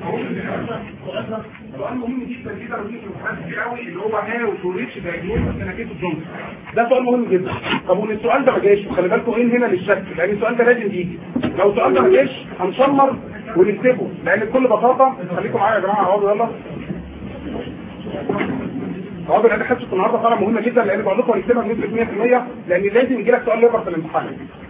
سؤال مهم جدا كده ودي في امتحانات كتير قوي اللي هو هاو تو ريتش دايجنوز انكيتو جونز. ده سؤال مهم جدا. طب والسؤال ده ما جاش خلي بالكم ايه هنا للشك، لان السؤال ده لازم يجي. لو السؤال ده ما جاش هنشمر ونكتبه، لان بكل بساطه خليكم معايا يا جماعه اقعدوا يلا. اقعدوا لان حصه النهارده فعلا مهمه جدا، لان بقول لكم هنكتبها بنسبه 100%، لان لازم يجي لك سؤال ليفر في الامتحان.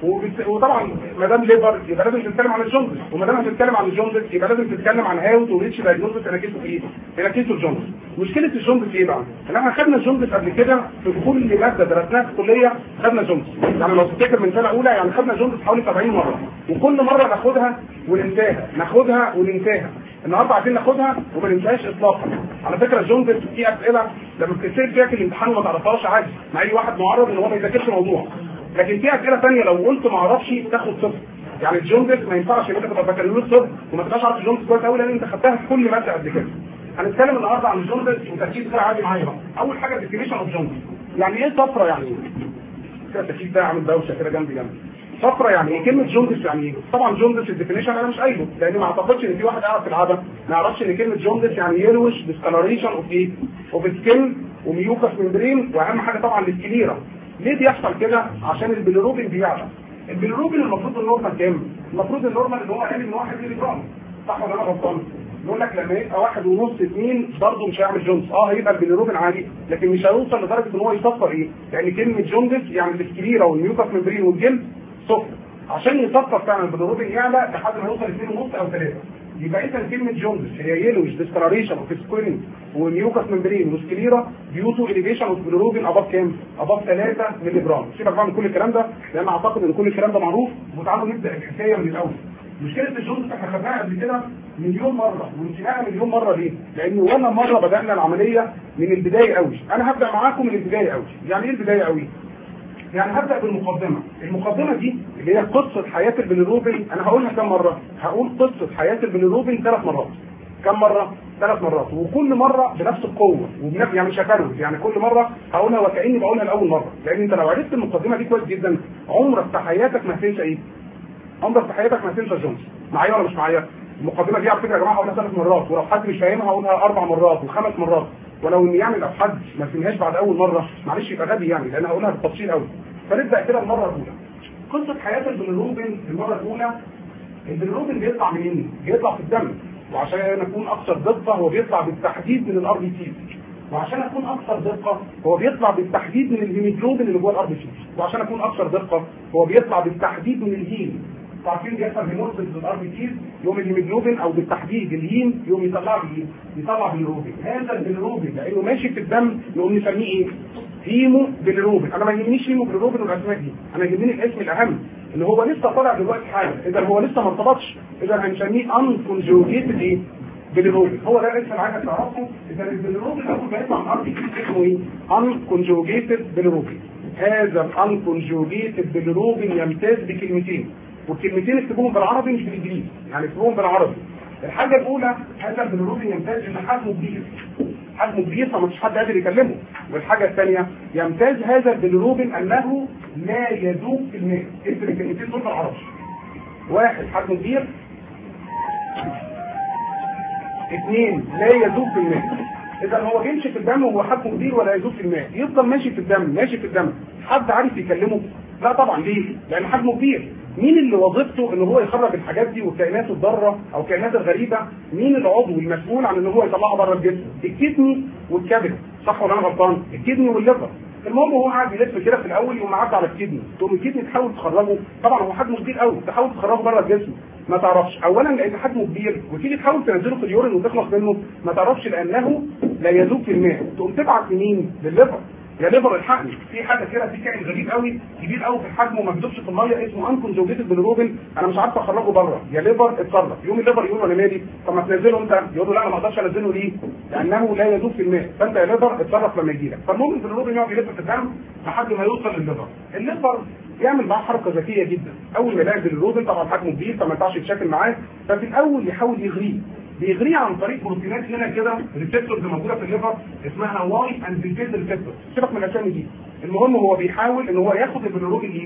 وطبعا ما دام ليفر يبقى لازم تتكلم عن الجوندس، وما دام هتتكلم عن الجوندس يبقى لازم تتكلم عن هاو تو ريتش دايجنوز انكيتو ايه؟ انكيتو الجوندس. مشكله الجوندس ايه بقى؟ ان احنا خدنا الجوندس قبل كده في كل ماده درسناها في الكليه خدنا جوندس، يعني لو تفتكر من سنه اولى يعني خدنا جوندس حوالي 70 مره، وكل مره ناخدها وننساها ناخدها وننساها. النهارده عايزين ناخدها وما ننساهاش اطلاقا. على فكره الجوندس في اسئله لما بتتسال فيها في الامتحان وما تعرفهاش عادي، مع اي واحد معرض ان هو ما يذاكرش موضوع، لكن في اسئله ثانيه لو قلت ما اعرفش تاخد صفر. يعني الجوندس ما ينفعش ان انت تبقى بكالوريوس صفر وما تبقاش عارف الجوندس كويس قوي، لان انت خدتها في كل ماده قبل كده. هنتكلم النهارده عن الجوندس وتركيز كده عادي معايا بقى. اول حاجه ديفينيشن اوف جوندس، يعني ايه صفرة؟ يعني ايه؟ كده التركيز ده عامل دوشه كده جنبي. صفرة يعني ايه؟ كلمه جوندس يعني ايه؟ طبعا جوندس الديفينيشن انا مش قايله، لان ما اعتقدش ان في واحد قاعد في العاده ما يعرفش ان كلمه جوندس يعني يلوش ديسكالوريشن اوف ايه؟ اوف سكين وميوكس ممبرين، واهم حاجه طبعا السكليرا. ليه بيحصل كده؟ عشان البيليروبين بيعلى. البيليروبين المفروض النورمال كام؟ المفروض النورمال اللي هو اقل من 1 مللي جرام، صح ولا انا غلطان؟ يقول لك لما يبقى 1.5 2 برضه مش هيعمل جوندس، هيبقى البيليروبين عالي، لكن مش هيوصل لدرجه ان هو يصفر ايه؟ يعني كلمه جوندس يعني السكليرا والميوكس ممبرين والجلد صفر. عشان يصفر فعلا البيليروبين يعلى لحد ما يوصل 2.5 او 3. يبقى اذا كلمه جوندس هي يلوش ديسكلاريشن اوف سكويرنج وميوكس ممبرين وسكليرا ديوتو اليفيشن اوف بيليروبين اباف كام؟ اباف 3 مللي جرام. سيبك بقى من كل الكلام ده لان اعتقد ان كل الكلام ده معروف، وتعالوا نبدا الحكايه من الاول. مشكله الجوندس احنا خدناها قبل كده مليون مره ونسيناها مليون مره. ليه؟ لان ولا مره بدانا العمليه من البدايه قوي. انا هبدا معاكم من البدايه قوي. يعني ايه البدايه قوي؟ يعني هبدا بالمقدمه. المقدمه دي اللي هي قصه حياه البيليروبين. انا هقولها كم مره؟ هقول قصه حياه البيليروبين 3 مرات. كم مره؟ 3 مرات، وكل مره بنفس القوه يعني مش هكرر، يعني كل مره هقولها وكاني بقولها لاول مره، لان انت لو عرفت المقدمه دي كويس جدا عمرك في حياتك ما هتنسى ايه؟ عمرك في حياتك ما هتنسى جونز. معايا ولا مش معايا؟ المقدمه دي على فكره يا جماعه هقولها 3 مرات، ولو حد مش فاهمها هقولها 4 مرات و5 مرات، ولو ان يعني لو حد ما فهمهاش بعد اول مره معلش يبقى غبي يعني، لان هقولها بالتفصيل قوي. فنبدا كده المره الاولى. قصه حياه البيليروبين المره الاولى. البيليروبين بيطلع منين؟ بيطلع في الدم، وعشان اكون اكثر دقه هو بيطلع بالتحديد من الار بي سي، وعشان اكون اكثر دقه هو بيطلع بالتحديد من الهيموجلوبين اللي جوه الار بي سي، وعشان اكون اكثر دقه هو بيطلع بالتحديد من الهيم. عارفين بيحصل هيمورفيز للار بي سي يوم الهيموجلوبين او بالتحديد الهيم يوم يطلع بيليروبين. هذا البيليروبين لانه ماشي في الدم نقوم نسميه ايه؟ هيمو بيليروبين. انا ما يهمنيش هيمو بيليروبين والاسماء دي، انا يهمني الاسم الاهم اللي هو لسه طالع دلوقتي حالا، اذا هو لسه ما ارتبطش اذا هنسميه ان كونجوجيتد ايه؟ بيليروبين. هو ده الاسم اللي عايزك تعرفه. اذا البيليروبين اول ما يطلع من الار بي سي اسمه ايه؟ ان كونجوجيتد بيليروبين. هذا الان كونجوجيتد بيليروبين يمتاز بكلمتين، والكلمتين اكتبوهم بالعربي مش بالانجليزي، يعني اكتبوهم بالعربي. الحاجه الاولى هذا البيليروبين يمتاز ان حجمه كبير، حجمه كبير فمفيش حد قادر يكلمه. والحاجه الثانيه يمتاز هذا البيليروبين انه لا يذوب في الماء. اكتب الكلمتين دول بالعربي. 1 حجمه كبير، 2 لا يذوب في الماء. اذا هو بيمشي في الدم وهو حجمه كبير ولا يذوب في الماء، يفضل ماشي في الدم ماشي في الدم. حد عارف يكلمه؟ لا طبعا. ليه؟ لان حجمه كبير. مين اللي وظيفته ان هو يخرج الحاجات دي والكائنات الضاره او الكائنات الغريبه؟ مين العضو المسؤول عن ان هو يطلعها بره الجسم؟ الكدني والكبد، صح ولا انا غلطان؟ الكدني والليفر. المهم هو قاعد يلف كده في الاول يقوم معدي على الكدني، تقوم الكدني تحاول تخرجه، طبعا هو حجمه كبير قوي، تحاول تخرجه بره الجسم ما تعرفش. اولا لان حجمه كبير، وتيجي تحاول تنزله في اليورين وتخلص منه ما تعرفش لانه لا يذوب في الماء. تقوم تبعت لمين؟ للليفر. يا ليفر الحقني، في حاجه كده، في كائن غريب قوي كبير قوي في الحجم وما بيدوبش في الميه اسمه ان كونجوجيتد بيليروبين، انا مش عارف اخرجه بره. يا ليفر اتصرف. يوم الليفر يقول انا مالي؟ طب ما تنزله انت. يقول له لا انا ما اقدرش انزله. ليه؟ لانه لا يذوب في الماء. فانت يا ليفر اتصرف لما يجي لك. فالمهم البيليروبين يقعد يلف في الدم لحد ما يوصل للليفر. الليفر يعمل معاه حركه ذكيه جدا. اول ما يلاقي البيليروبين طبعا حجمه كبير فما ينفعش يتشكل معاه، ففي الاول يحاول يغريه. بيغريه عن طريق بروتينات هنا كده ريسبتورز موجوده في الليفر اسمها واي اند زد ريسبتور. سيبك من الاسامي دي. المهم هو بيحاول ان هو ياخد البيليروبين ايه؟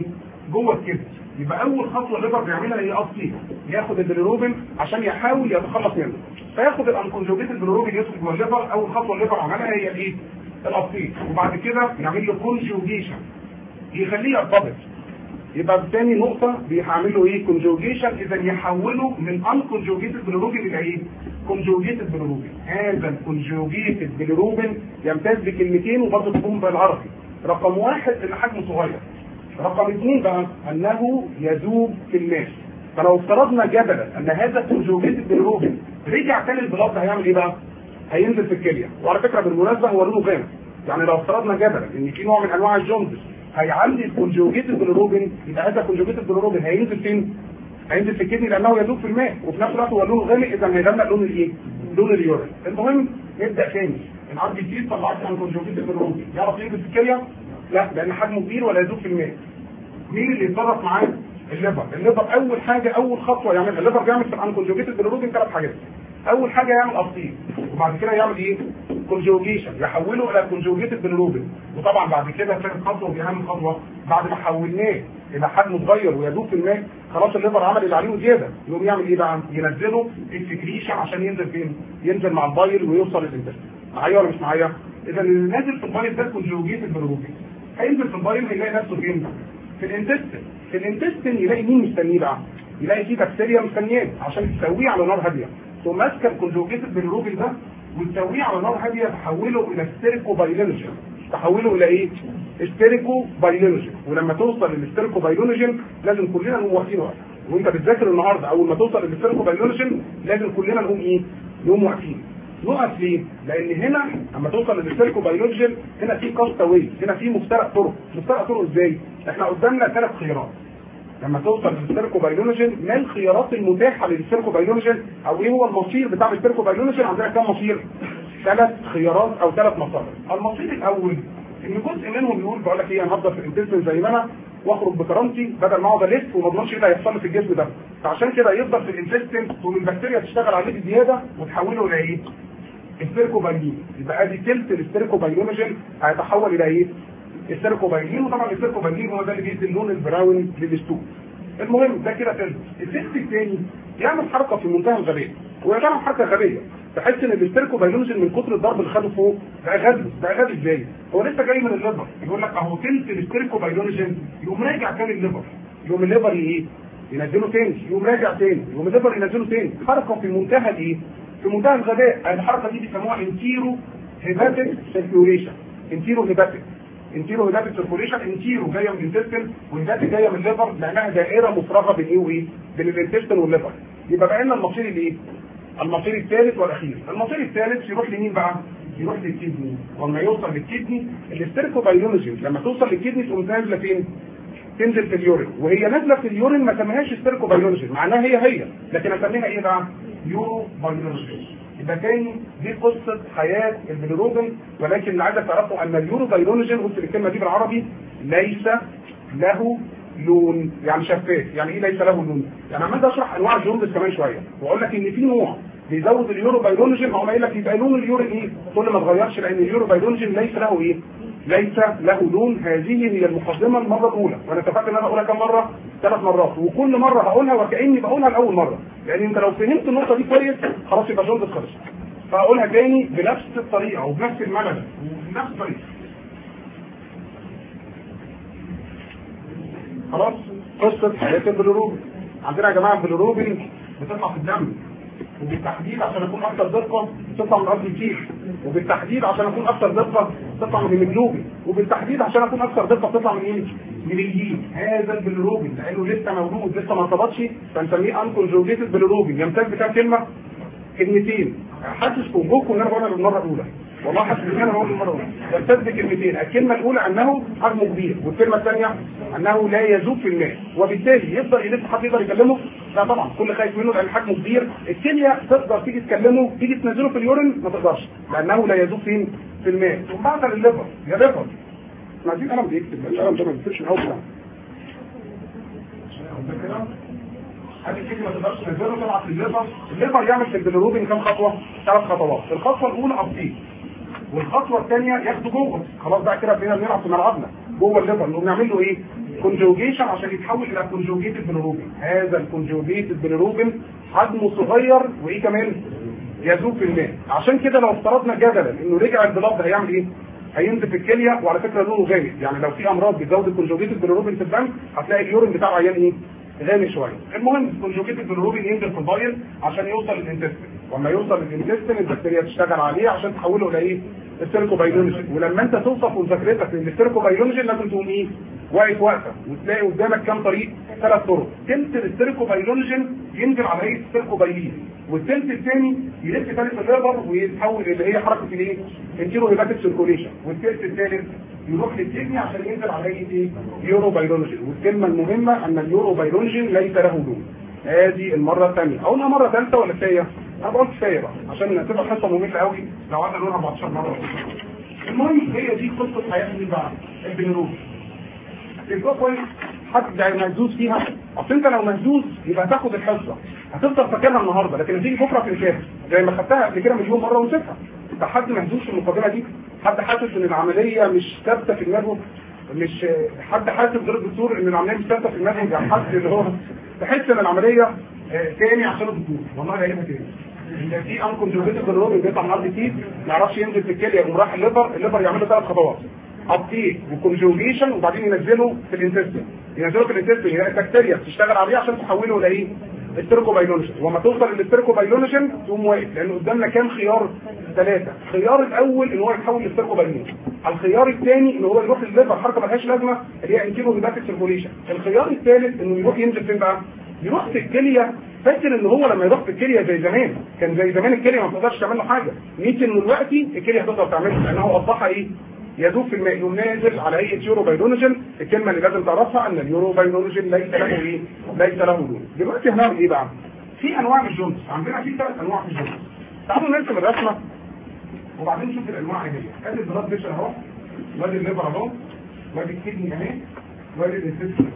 جوه الكبد. يبقى اول خطوه الليفر بيعملها هي ابطيك، ياخد البيليروبين عشان يحاول يتخلص منه، فياخد الانكونجوجيت البيليروبين يدخل جوه الليفر. اول خطوه الليفر عملها هي الايه؟ الابطيك. وبعد كده يعمل له كونجوجيشن يخليه يرتبط. يبقى ثاني نقطه بيعمل له ايه؟ كونجوجيشن، اذا يحوله من انكونجوجيتد باليروبين الى ايه؟ كونجوجيتد باليروبين. هذا الكونجوجيتد باليروبين يمتاز بكلمتين وبرضه تكون بالعربي. رقم واحد ان حجمه صغير. رقم اثنين بقى انه يذوب في الماء. فلو افترضنا جدلا ان هذا الكونجوجيتد باليروبين رجع تاني البلاد هيعمل ايه بقى؟ هينزل في الكليه. وعلى فكره بالمناسبه هو لونه غامق. يعني لو افترضنا جدلا ان في نوع من انواع الجوندس هيعلي الكونجوجيتد باليروبين، يبقى هذا الكونجوجيتد باليروبين هينزل فين؟ هينزل في الكدني لانه يذوب في الماء، وفي نفس الوقت هو لونه غامق، اذا هيغمق لون الايه؟ لون اليورين. المهم نبدا تاني. الار بي سي طلعت عن كونجوجيتد باليروبين، يعرف ينزل في الكليه؟ لا، لان حجمه كبير ولا يذوب في الماء. مين اللي يتصرف معاه؟ الليفر. الليفر اول حاجه، اول خطوه يعملها الليفر، بيعمل في الانكونجوجيتد باليروبين ثلاث حاجات. اول حاجه يعمل ابطيك، وبعد كده يعمل ايه؟ كونجوجيشن، يحوله الى كونجوجيتد باليروبين. وطبعا بعد كده ثالث خطوه ودي اهم خطوه، بعد ما حولناه الى حجمه صغير ويذوب في الماء، خلاص الليفر عمل اللي عليه وزياده، يقوم يعمل ايه بقى؟ ينزله السكريشن عشان ينزل فين؟ ينزل مع البايل ويوصل للانتستين. معايا ولا مش معايا؟ اذا اللي نازل في البايل ده كونجوجيتد باليروبين. هينزل في البايل هيلاقي نفسه فين؟ في الانتستين. في الانتستين يلاقي مين مستنيه بقى؟ يلاقي فيه بكتيريا مستنياه عشان تسويه على نار هاديه. ثم ماسكه الكونجوجيتد باليروبين ده وتسويه على نار هاديه، تحوله الى ستيريكوبايلينوجين. تحوله الى ايه؟ ستيريكوبايلينوجين. ولما توصل للستيريكوبايلينوجين لازم كلنا نقوم واقفين وقفه. وانت بتذاكر النهارده اول ما توصل للستيريكوبايلينوجين لازم كلنا نقوم ايه؟ نقوم واقفين. نقف ليه؟ لان هنا اما توصل للستيريكوبايلينوجين هنا في كاستاوي، هنا في مفترق طرق. مفترق طرق ازاي؟ احنا قدامنا ثلاث خيارات. لما توصل للستيركوبايلينوجين ما الخيارات المتاحه للستيركوبايلينوجين او ايه هو المصير بتاع الستيركوبايلينوجين؟ عندنا كام مصير؟ ثلاث خيارات او ثلاث مصادر. المصير الاول ان جزء منهم يقول بقول لك ايه، انا هفضل في الانتستين زي ما انا واخرج بكرامتي بدل ما اقعد الف وما اضمنش ايه اللي هيحصل لي في الجسم ده، فعشان كده يفضل في الانتستين والبكتيريا تشتغل عليه بزياده وتحوله الى ايه؟ الستيركوبايلين. يبقى ادي ثلث الستيركوبايلينوجين هيتحول الى ايه؟ الستيركوبايلين. وطبعا الستيركوبايلين هو ده اللي بيدي اللون البراون للستوك. المهم ده كده ثلث. الثلث الثاني يعمل حركه في منتهى الغباء، وهي فعلا حركه غبيه، تحس ان الستيركوبايلينوجين من كتر الضرب اللي خده فوق بقى غبي. بقى غبي ازاي؟ هو لسه جاي من الليفر يقول لك اهو ثلث الستيركوبايلينوجين، يقوم راجع تاني الليفر، يقوم الليفر ايه؟ ينزله تاني، يقوم راجع تاني، يقوم الليفر ينزله تاني. حركه في منتهى الايه؟ في منتهى الغباء. الحركه دي بيسموها انتيرو هيباتيك سيركيوليشن. انتيرو هيباتيك سيركيوليشن. انتيرو جايه من الانتستين وهيباتيك جايه من الليفر، لانها دائره مفرغه بين ايه وايه؟ بين الانتستين والليفر. يبقى بقى لنا المصير الايه؟ المصير الثالث والاخير. المصير الثالث يروح لمين بقى؟ يروح للكدني. ولما يوصل للكدني الستيركوبايلينوجين لما توصل للكدني تقوم نازله فين؟ تنزل في اليورين. وهي نازله في اليورين ما سميهاش ستيركوبايلينوجين، معناها هي لكن اسميها ايه بقى؟ يورو بايلينوجين. يبقى تاني دي قصه حياه البيليروبين، ولكن اللي عايزك تعرفه ان اليورو بايلينوجين، قلت الكلمه دي بالعربي، ليس له لون. يعني شفاف. يعني ايه ليس له لون؟ يعني عمال اشرح انواع الجوندس كمان شويه واقول لك ان في نوع بيزود اليورو بايلينوجين، هقوم قايل لك يبقى لون اليورين ايه؟ كل ما اتغيرش، لان اليورو بايلينوجين ليس له ايه؟ ليس له لون. هذه هي المقدمه المره الاولى، وانا اتفقت ان انا اقولها كم مره؟ 3 مرات، وكل مره هقولها وكاني بقولها لاول مره، لان انت لو فهمت النقطه دي كويس خلاص يبقى جوندس خلص. فاقولها تاني بنفس الطريقه وبنفس الملل وبنفس الطريقه. خلاص قصه حياه البيليروبين. عندنا يا جماعه البيليروبين بتطلع في الدم، وبالتحديد عشان اكون اكثر دقه بتطلع من ارض الكيس، وبالتحديد عشان اكون اكثر دقه بتطلع من الهيموجلوبين، وبالتحديد عشان اكون اكثر دقه بتطلع من ايه؟ من الهيم. هذا البيليروبين لانه لسه مولود لسه ما ارتبطش فنسميه انكونجوجيتد بيليروبين. يمتاز بكام كلمه؟ كلمتين. حاسس بوجودكم ان انا بقولها للمره الاولى، والله حاسس ان انا بقولها للمره الاولى. يمتاز بكلمتين. الكلمه الاولى انه حجمه كبير، والكلمه الثانيه انه لا يذوب في الماء، وبالتالي يقدر يلف حد يقدر يكلمه؟ لا طبعا، كل خايف منه لان حجمه كبير. الكليه تقدر تيجي تكلمه، تيجي تنزله في اليورين ما تقدرش لانه لا يذوب فين؟ في الماء. ثم بعد الليفر يا ليفر احنا عايزين قلم بيكتب، القلم ده ما بيكتبش الاول بتاعه. هذه الكلمه ما تقدرش تنزله طبعا في الليفر. الليفر يعمل في البيليروبين كام خطوه؟ 3 خطوات. الخطوه الاولى ابطيك، والخطوه الثانيه ياخده جوه. خلاص بقى كده بقينا بنلعب في ملعبنا جوه الليفر، نقوم نعمل له ايه؟ كونجوجيشن عشان يتحول الى كونجوجيتد بيليروبين. هذا الكونجوجيتد بيليروبين حجمه صغير وايه كمان يذوب في الماء. عشان كده لو افترضنا جدلا انه رجع البلاد هيعمل ايه؟ هينزل في الكليه، وعلى فكره لونه غامق، يعني لو في امراض بتزود الكونجوجيتد بيليروبين في الدم هتلاقي اليورين بتاعه عيان ايه؟ غامق شويه. المهم الكونجوجيتد بيليروبين ينزل في البايل عشان يوصل للانتستين، ولما يوصل للانتستين البكتيريا تشتغل عليه عشان تحوله الى ايه؟ السيركوبايلونجين. ولما انت توصف مذاكرتك للسيركوبايلونجين لازم تقوم ايه؟ واقف واقفه، وتلاقي قدامك كام طريق؟ 3 طرق. تلت السيركوبايلونجين ينزل على هيئه السيركوبايلين، والتلت الثاني يلف ثالث الليفر ويتحول اللي هي حركه الايه؟ الكيلو هيباتيك سيركوليشن، والتلت الثالث يروح للكدني عشان ينزل على هيئه ايه؟ يوروبايلونجين. والكلمه المهمه ان اليوروبايلونجين ليس له لون. ادي المره الثانيه، اقولها مره ثالثه ولا كفايه؟ انا بقول كفايه بقى عشان تبقى حصه ممله قوي لو قعدنا نقولها 14 مره. المهم هي دي قصه حياه مين بقى؟ البيليروبين. تبقى كويس حد مهزوز فيها. اصل انت لو مهزوز يبقى هتاخد الحصه هتفضل فاكرها النهارده، لكن هتيجي بكره في الكتاب زي ما خدتها قبل كده مليون مره ونسيتها. انت حد مهزوز في المقدمه دي؟ حد حاسس ان العمليه مش ثابته في دماغه؟ مش حد حاسس غير الدكتور ان العمليه مش ثابته في دماغه؟ يعني حد اللي هو تحس ان العمليه تاني عشان الدكتور والله هيبقى تاني. ان في انكونجوجيتد بيليروبين بيطلع من الارض كتير ما يعرفش ينزل في الكليه يقوم راح الليفر يعمل له 3 خطوات: ابتيك وكونجوجيشن وبعدين ينزله في الانتستين. ينزله في الانتستين يلاقي البكتيريا تشتغل عليه عشان تحوله لايه؟ السيركوبايلونجين. وما توصل للسيركوبايلونجين تقوم واقف، لان قدامنا كام خيار؟ 3. الخيار الاول ان هو يتحول للسيركوبايلونجين، الخيار الثاني ان هو يروح للليفر حركه مالهاش لازمه اللي هي انكيلو هيباتيك سيركوليشن، الخيار الثالث انه يروح ينزل فين بقى؟ يروح في الكليه. فاكر ان هو لما يروح في الكليه زي زمان كان زي زمان الكليه ما بتقدرش تعمل له حاجه، نيجي انه دلوقتي الكليه هتقدر تعمله لانه اصبح ايه؟ يذوب في الماء، يقوم نازل على هيئه يوروبايلونجين. الكلمه اللي لازم تعرفها ان اليوروبايلونجين ليس له ايه؟ ليس له لون. دلوقتي هنعمل ايه بقى؟ في انواع من الجونز، عندنا في 3 انواع في الجونز. تعالوا نرسم الرسمه وبعدين نشوف الانواع ايه هي. ادي البلاد بريشر اهو، وادي الليفر اهو، وادي الكدني اهي، وادي الانتستين.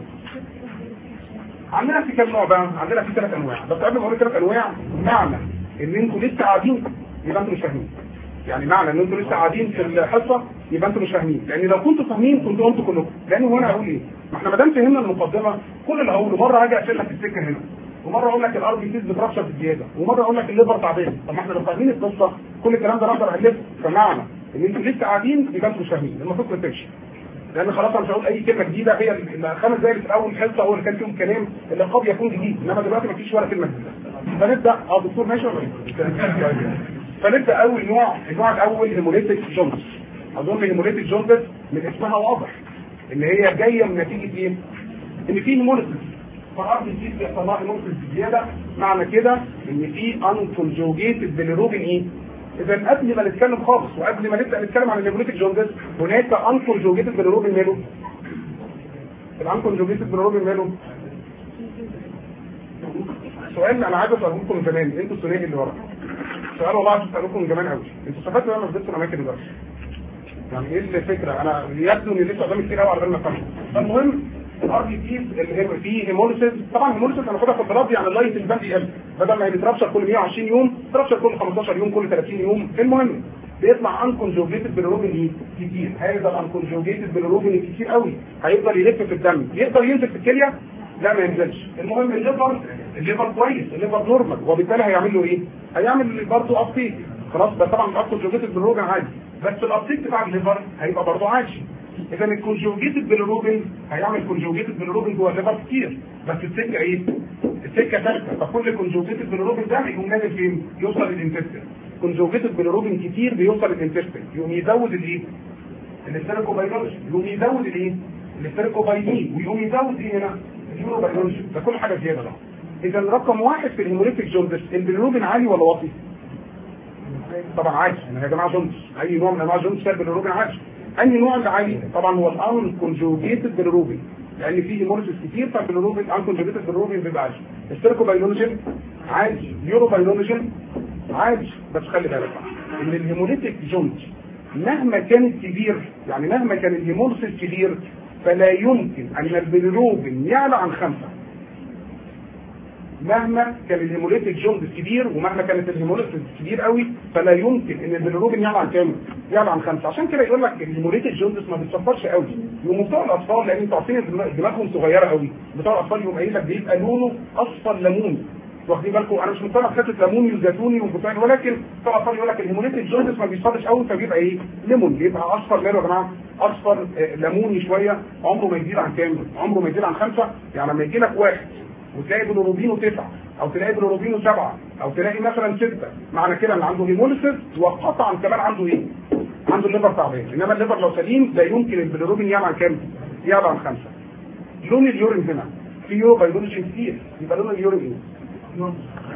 عندنا في كام نوع بقى؟ عندنا في 3 انواع، بس قبل ما اقول 3 انواع معنى ان انتوا لسه قاعدين يبقى انتوا مش فاهمين. يعني معنى ان انتوا لسه قاعدين في الحصه يبقى انتوا مش فاهمين، لان لو كنتوا فاهمين كنتوا قلتوا كلكم. لان هو انا هقول ايه؟ ما احنا ما دام فهمنا المقدمه كل اللي هقوله مره هاجي اقفل لك السكه هنا، ومره اقول لك الار بي سيز بترشح بالزياده، ومره اقول لك الليفر تعبان. طب ما احنا لو فاهمين القصه كل الكلام ده نقدر نالفه. فمعنى ان انتوا لسه قاعدين يبقى انتوا مش فاهمين، المفروض ما تمشي. لان خلاص انا مش هقول اي كلمه جديده، هي ال5 دقايق في اول حصه هو اللي كان فيهم كلام اللي قد يكون جديد، انما دلوقتي ما فيش ولا كلمه جديده. فنبدا دكتور ماشي ولا ايه؟ فنبدا اول نوع، النوع الاول هيموليتيك جوندس. اظن هيموليتيك جوندس من اسمها واضح ان هي جايه من نتيجه ايه؟ ان في هيموليسيس، فالارض دي بيحصل لها هيموليسيس زياده. معنى كده ان في انكونجوجيتد بيليروبين ايه؟ اذا قبل ما نتكلم خالص وقبل ما نبدا نتكلم عن الهيموليتيك جوندس هناك انكونجوجيتد بيليروبين ماله؟ الانكونجوجيتد بيليروبين ماله؟ سؤال انا عايز اساله لكم من زمان، انتوا الثنائي اللي ورا. سؤال والله عايز اسالكم من زمان قوي، انتوا استفدتوا لما فضلتوا الاماكن دلوقتي؟ يعني ايه الفكره؟ انا يبدو ان لسه قدامي كتير قوي على بال ما افهم. فالمهم الار بي سيز اللي فيه هيموليسيس، طبعا هيموليسيس انا باخدها في البلاد يعني اللايت الباند يقل، بدل ما هي بترابشر كل 120 يوم ترابشر كل 15 يوم كل 30 يوم. المهم بيطلع انكونجوجيتد بيليروبين ايه؟ كتير. هذا الانكونجوجيتد بيليروبين كتير قوي هيفضل يلف في الدم، يقدر ينزل في الكليه؟ لا ما ينزلش. المهم الليفر كويس، الليفر نورمال، وبالتالي هيعمل له ايه؟ هيعمل برضه ابتيك. خلاص ده طبعا الانكونجوجيتد بيليروبين عادي، بس الابتيك بتاع الليفر هيبقى برضه عادي. اذا الكونجوجيتد بيليروبين هيعمل كونجوجيتد بيليروبين جوه الليفر كتير، بس السكه ايه؟ السكه ثابته. فكل كونجوجيتد بيليروبين ده يقوم نازل فين؟ يوصل للانتستين. كونجوجيتد بيليروبين كتير بيوصل للانتستين، يقوم يزود الايه؟ السيركوبايلونجين، يقوم يزود الايه؟ السيركوبايلين، ويقوم يزود ايه هنا؟ اليوروبايلونجين. ده كل حاجه زياده بقى. اذا رقم 1 في الهيموليتيك جوندس البيليروبين عالي ولا واطي؟ طبعا عالي. يا جماعه جوندس اي نوع من انواع الجوندس فيها البيليروبين عالي. انهي نوع اللي عالي؟ طبعا هو الانكونجوجيتد بيليروبين، لان فيه هيموليسيس كتير فالبيليروبين انكونجوجيتد بيليروبين بيبقى عالي. السيركوبايلونجين عالي، اليوروبايلونجين عالي. بس خلي بالك ان الهيموليتيك جوندس مهما كانت كبير، يعني مهما كان الهيموليسيس كبير فلا يمكن ان البيليروبين يعلى عن 5. مهما كان الهيموليتيك جوندس كبير ومهما كانت الهيموليتيك كبير قوي فلا يمكن ان البيليروبين يعلى عن كام؟ يعلى عن 5. عشان كده يقول لك الهيموليتيك جوندس ما بيتصفرش قوي. وبتوع الاطفال لان انتوا عارفين دماغهم صغيره قوي، بتوع الاطفال يقوم قايل لك بيبقى لونه اصفر ليموني. واخدين بالكم؟ انا مش مقتنع بحته ليموني وزيتوني وبتاع، ولكن بتوع الاطفال يقول لك الهيموليتيك جوندس ما بيصفرش قوي فبيبقى ايه؟ ليمون، بيبقى اصفر ماله يا جماعه؟ اصفر ليموني شويه. عمره ما يزيد عن كام؟ عمره ما يزيد عن 5. يعني لما يجي لك واحد وتلاقي بيليروبينه 9 او تلاقي بيليروبينه 7 او تلاقي مثلا 6، معنى كده ان عنده هيموليسيس وقطعا كمان عنده ايه؟ عنده الليفر تعبان. انما الليفر لو سليم لا يمكن البيليروبين يعلى عن كام؟ يعلى عن 5. لون اليورين هنا في يورو بيولوجي كتير، يبقى لون اليورين ايه؟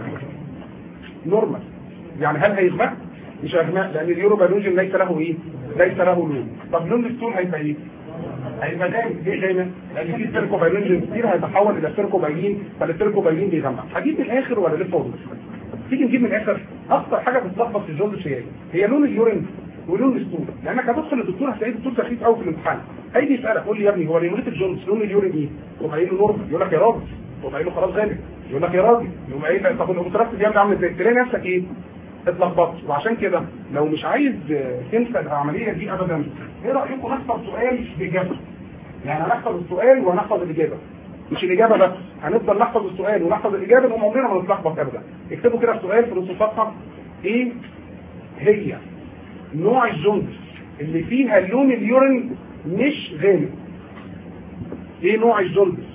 نورمال. يعني هل هيغمق؟ مش هيغمق لان اليورو بيولوجي ليس له ايه؟ ليس له لون. طب لون الستول هيبقى ايه؟ هيبقى غامق. ليه غامق؟ لان في سيركوبايلين كتير هيتحول الى سيركوبايلين، فالسيركوبايلين بيغمق. هجيب من الاخر ولا لسه وضوح؟ تيجي نجيب من الاخر. اكتر حاجه بتلخبط في الجوندس هي لون اليورين ولون الستول. لانك هتدخل للدكتور هتلاقي الدكتور سخيف قوي في الامتحان. هيجي يسالك قول لي يا ابني هو هيموليتيك جوندس لون اليورين ايه؟ تقوم قايل له نورمال، يقول لك يا راجل. تقوم قايل له خلاص غامق، يقول لك يا راجل. يقوم قايل لك طب الاوبستراكتيف يعمل عامل ازاي؟ تلاقي نفسك ايه؟ اتلخبطت. وعشان كده لو مش عايز تنسى العمليه دي ابدا، ايه رايكم نحفظ سؤال باجابه؟ يعني هنحفظ السؤال وهنحفظ الاجابه، مش الاجابه بس، هنفضل نحفظ السؤال ونحفظ الاجابه وعمرنا ما نتلخبط ابدا. اكتبوا كده السؤال في نص الصفحه. ايه هي نوع الجوندس اللي فيها لون اليورين مش غامق؟ ايه نوع الجوندس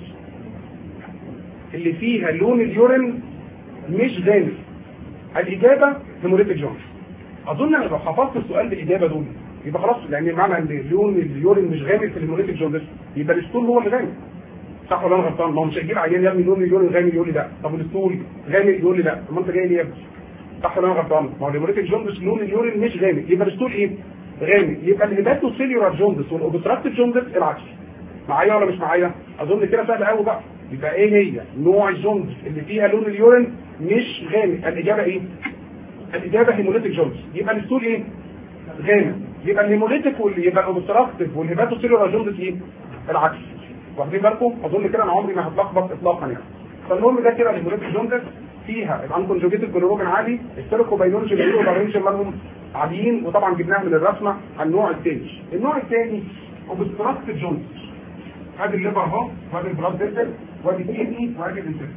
اللي فيها لون اليورين مش غامق؟ الاجابه هيموليتيك جوندس. اظن انا لو حفظت السؤال بالاجابه دول يبقى خلاص، لان معنى ان لون اليورين مش غامق في الهيموليتيك جوندس يبقى الستول هو اللي غامق. صح ولا انا غلطان؟ ما هو مش هيجي لي عيان يا ابني لون اليورين غامق يقول لي لا، طب الستول غامق يقول لي لا، طب ما انت جاي لي يا ابني. صح ولا انا غلطان؟ ما هو الهيموليتيك جوندس لون اليورين مش غامق يبقى الستول ايه؟ غامق. يبقى الهيباتوسيلولار جوندس والاوبستراكتيف جوندس العكس. معايا ولا مش معايا؟ اظن كده سهل قوي بقى. يبقى ايه هي نوع الجوندس اللي فيها لون اليورين مش غامق؟ الاجابه ايه؟ الاجابه هيموليتيك جوندس. يبقى الستول ايه؟ غامق. يبقى الهيموليتيك يبقى الاوبستراكتيف والهيباتوسيلولار جوندس ايه؟ العكس. واخدين بالكم؟ اظن كده انا عمري ما هتلخبط اطلاقا يعني. فالمهم ده كده الهيموليتيك جوندس فيها الانكونجوجيتد بيليروبين عالي، السيركوبايلونجي والبارينجي مالهم عاليين، وطبعا جبناها من الرسمه على النوع الثاني. النوع الثاني اوبستراكتيف جوندس. ادي الليفر اهو، وادي البلاد فيسل، وادي الكدني، وادي الانتستين.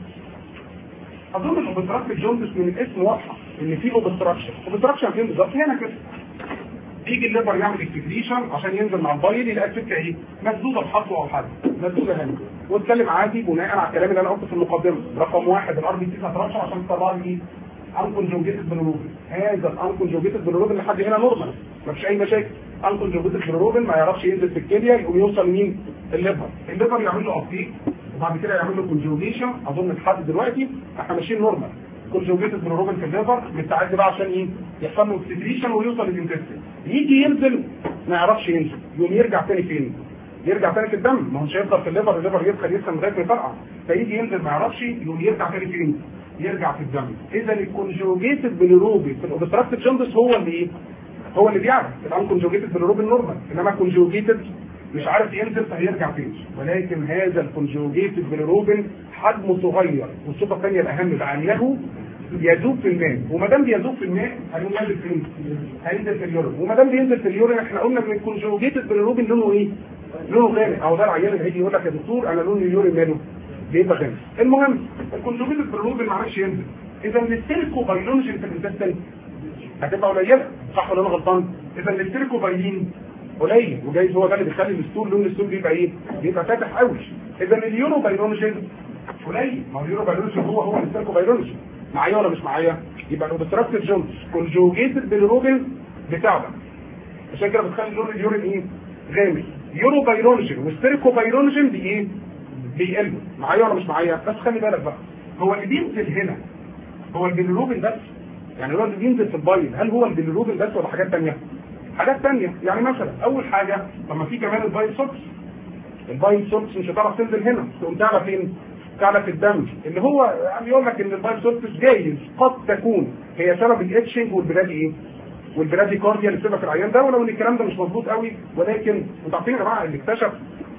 اظن الاوبستراكتيف جوندس من الاسم واضحه ان في اوبستراكشن فين بالظبط؟ هنا كده يجي الليفر يعمل اكسكريشن عشان ينزل مع البايل، يلاقي السكه ايه؟ مسدوده بخطوه او حاجه، مسدوده هنا. واتكلم عادي بناء على الكلام اللي انا قلته في المقدمه. رقم 1 الار بي سي هترشح عشان تطلع لي ايه؟ انكونجوجيتد بيليروبين. هذا الانكونجوجيتد بيليروبين لحد هنا نورمال، مفيش اي مشاكل. انكونجوجيتد بيليروبين ما يعرفش ينزل في الكليه، يقوم يوصل مين؟ الليفر يعمل له ابتيك وبعد كده يعمل له كونجوجيشن. اظن لحد دلوقتي احنا ماشيين نورمال. كونجوجيتد بيليروبين في الليفر مستعد بقى عشان ايه؟ يحصل له اكسكريشن ويوصل للانتستين. يجي ينزل ما يعرفش ينزل، يقوم يرجع تاني فين؟ يرجع تاني في الدم. ما هو مش هيفضل في الليفر يدخل لغايه ما يفرقع. فيجي ينزل ما يعرفش، يقوم يرجع تاني فين؟ يرجع في الدم. اذا الكونجوجيتد بيليروبين في الاوبستراكتيف جوندس هو اللي ايه؟ هو اللي بيعرف. الانكونجوجيتد بيليروبين نورمال، انما الكونجوجيتد مش عارف ينزل فهيرجع فين. ولكن هذا الكونجوجيتد بيليروبين حجمه صغير، والصفه الثانيه الاهم بقى انه يذوب في الماء، وما دام بيذوب في الماء هينزل فين؟ هينزل في اليورين، وما دام بينزل في اليورين احنا قلنا ان الكونجوجيتد بيليروبين لونه ايه؟ لونه غامق. اهو ده العيان اللي هيجي يقول لك يا دكتور انا لون اليورين ماله؟ بيبقى غامق. المهم الكونجوجيتد بيليروبين ما عرفش ينزل، اذا السيركوبايلونجي في الانتستين هتبقى قليله. صح ولا انا غلطان؟ اذا السيركوبايلين قليل، وجايز هو ده اللي بيخلي الستول لون الستول بيبقى ايه؟ بيبقى فاتح قوي. اذا اليوروبايلونجي قليل، ما هو اليوروبايلونجي هو السيركوبايلونجي. معايا ولا مش معايا؟ يبقى الاوبستراكتيف جوندس كونجوجيتد بيليروبين بتاعنا، عشان كده بتخلي لون اليورين ايه؟ غامق. يوروبايلونجين والسيركوبايلونجين دي ايه؟ بيقلوا. معايا ولا مش معايا؟ بس خلي بالك بقى، هو اللي بينزل هنا هو البيليروبين بس؟ يعني هو اللي بينزل في البايل هل هو البيليروبين بس ولا حاجات ثانيه؟ حاجات ثانيه. يعني مثلا اول حاجه لما في كمان البايل سوكس، البايل سوكس مش هتعرف تنزل هنا، تقوم تعلى فين؟ تعلى في الدم، اللي هو يعني يقول لك ان البايل سوكس جايز قد تكون هي سبب الاتشنج والبلادي ايه؟ والبلادي كارديا اللي بتبقى في العيان ده، ولو ان الكلام ده مش مظبوط قوي، ولكن انتوا عارفين يا جماعه اللي اكتشف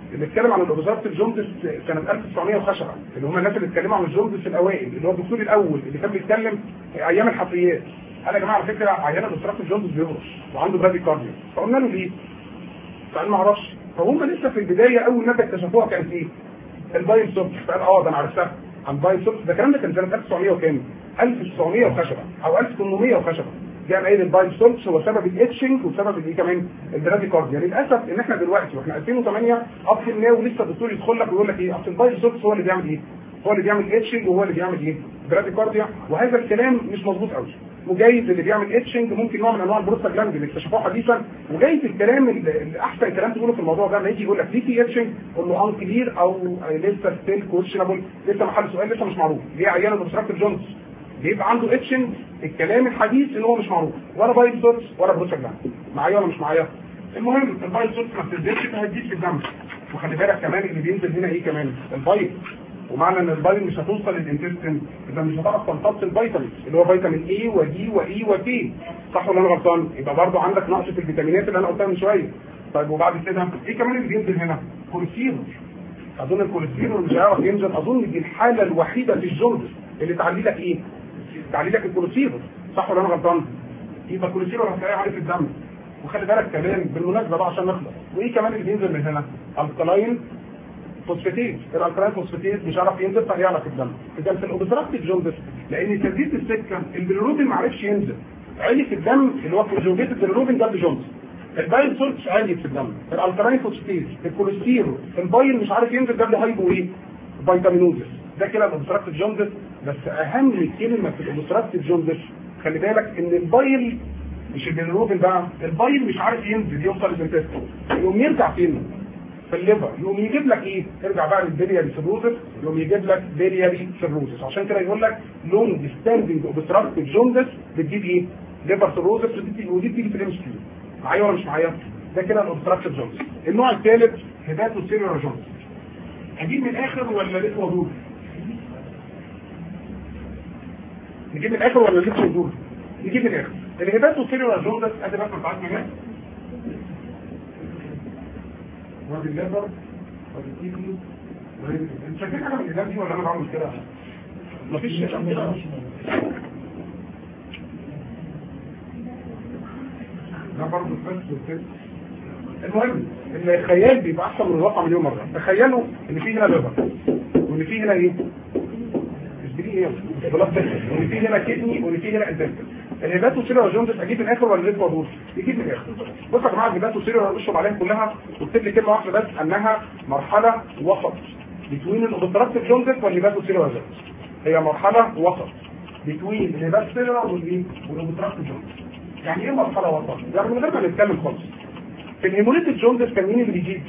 اللي اتكلم عن الاوبستراكتيف جوندس سنه 1900 وخشبه، اللي هم الناس اللي اتكلموا عن الجوندس الاوائل، اللي هو الدكتور الاول اللي كان بيتكلم ايام الحفريات. قال يا جماعه على فكره عيان الاوبستراكتيف جوندس بيهرش وعنده برادي كارديا. فقلنا له ليه؟ فقال ما اعرفش. فهم لسه في البدايه اول ماده اكتشفوها كانت ايه؟ الباين سولت. فقال ده انا عرفتها عن باين سولت. ده الكلام ده كان سنه 1900 وكام؟ 1900 وخشبه او 1800 وخشبه. جاء قايل الباين سولت هو سبب الاتشنج وسبب الايه كمان؟ البرادي كارديا. للاسف ان احنا دلوقتي واحنا 2008 اب ناو ولسه الدكتور يدخل لك ويقول لك ايه؟ اصل الباين سولت هو اللي بيعمل ايه؟ هو اللي بيعمل اتشنج وهو اللي بيعمل ايه؟ برادي كارديا. وهذا الكلام مش مظبوط قوي. وجايز اللي بيعمل اتشنج ممكن نوع من انواع البروستاجلاند اللي اكتشفوه حديثا. وجايز الكلام اللي احسن كلام تقوله في الموضوع ده لما يجي يقول لك ليه في اتشنج قول له كلير او لسه ستيل كويشنبل، لسه محل سؤال لسه مش معروف. ليه عيان الاوبستراكتيف جوندس بيبقى عنده اتشنج؟ الكلام الحديث ان هو مش معروف، ولا بايل سورس ولا بروستاجلاند. معايا ولا مش معايا؟ المهم البايل سورس ما بتنزلش فهتزيد في الدم. وخلي بالك كمان اللي بينزل هنا ايه كمان؟ البايل. ومعنى ان البايل مش هتوصل للانتستين يبقى مش هتعرف تمتص الفيتامين اللي هو فيتامين اي ودي واي وكي. صح ولا انا غلطان؟ يبقى برضه عندك نقص في الفيتامينات اللي انا قلتها من شويه. طيب وبعد كده ايه كمان اللي بينزل هنا؟ كوليسترول. اظن الكوليسترول مش هيعرف ينزل. اظن دي الحاله الوحيده في الجوندس اللي تعلي لك ايه؟ تعلي لك الكوليسترول. صح ولا انا غلطان؟ يبقى الكوليسترول هتلاقيه عالي في الدم. وخلي بالك كمان بالمناسبه بقى عشان نخلص، وايه كمان اللي بينزل من هنا؟ الكلاين فوسفاتيز. الالكلاين فوسفاتيز مش عارف ينزل فهيعلى في الدم. اذا في الاوبستراكتيف جوندس لان تسديد السكه البيليروبين ما عرفش ينزل، عالي في الدم اللي هو كونجوجيت البيليروبين جاب جوندس. البايل سولتش عالي في الدم، الالكلاين فوسفاتيز، الكوليسترول، البايل مش عارف ينزل جاب له هايبو ايه؟ فيتامينوزس. ده كده الاوبستراكتيف جوندس. بس اهم كلمه في الاوبستراكتيف جوندس خلي بالك ان البايل مش البيليروبين بقى، البايل مش عارف ينزل يوصل للانتستين، يقوم يرجع فين؟ في الليفر. يقوم يجيب لك ايه؟ ارجع بقى للبيلياري سيروزس، يقوم يجيب لك بيلياري سيروزس. عشان كده يقول لك لونج ستاندنج اوبستراكتيف جوندس بتجيب ايه؟ ليفر سيروزس. ودي بتيجي في الام اس كيو. معايا ولا مش معايا؟ ده كده الاوبستراكتيف جوندس. النوع الثالث هيباتو سيلولار جوندس. اجيب من الاخر ولا لسه ودور؟ نجيب من الاخر ولا لسه ودور؟ نجيب من الاخر. الهيباتو سيلولار جوندس ادي بقى بتاعتنا هنا. وادي الليفر وادي الكيدني. انت شايفين حاجه من الالام دي ولا انا بعمل كده؟ مفيش كده. ده برضه بس. المهم ان الخيال بيبقى احسن من الواقع مليون مره. تخيلوا ان في هنا ليفر وان في هنا ايه؟ وان في هنا كدني وان في هنا انتستين. الهيباتو سيلولار جوندس اجيب من الاخر ولا لسه ودور؟ يجيب من الاخر. بصوا يا جماعه الهيباتو سيلولار اشرب عليها كلها واكتب لي كلمه واحده بس انها مرحله وسط بين الاوبستراكتيف جوندس والهيباتو سيلولار جوندس. هي مرحله وسط بين الهيباتو سيلولار والاوبستراكتيف جوندس. يعني ايه مرحله وسط؟ يعني من غير ما نتكلم خالص. في الهيموليتيك جوندس كان مين اللي بيجيب؟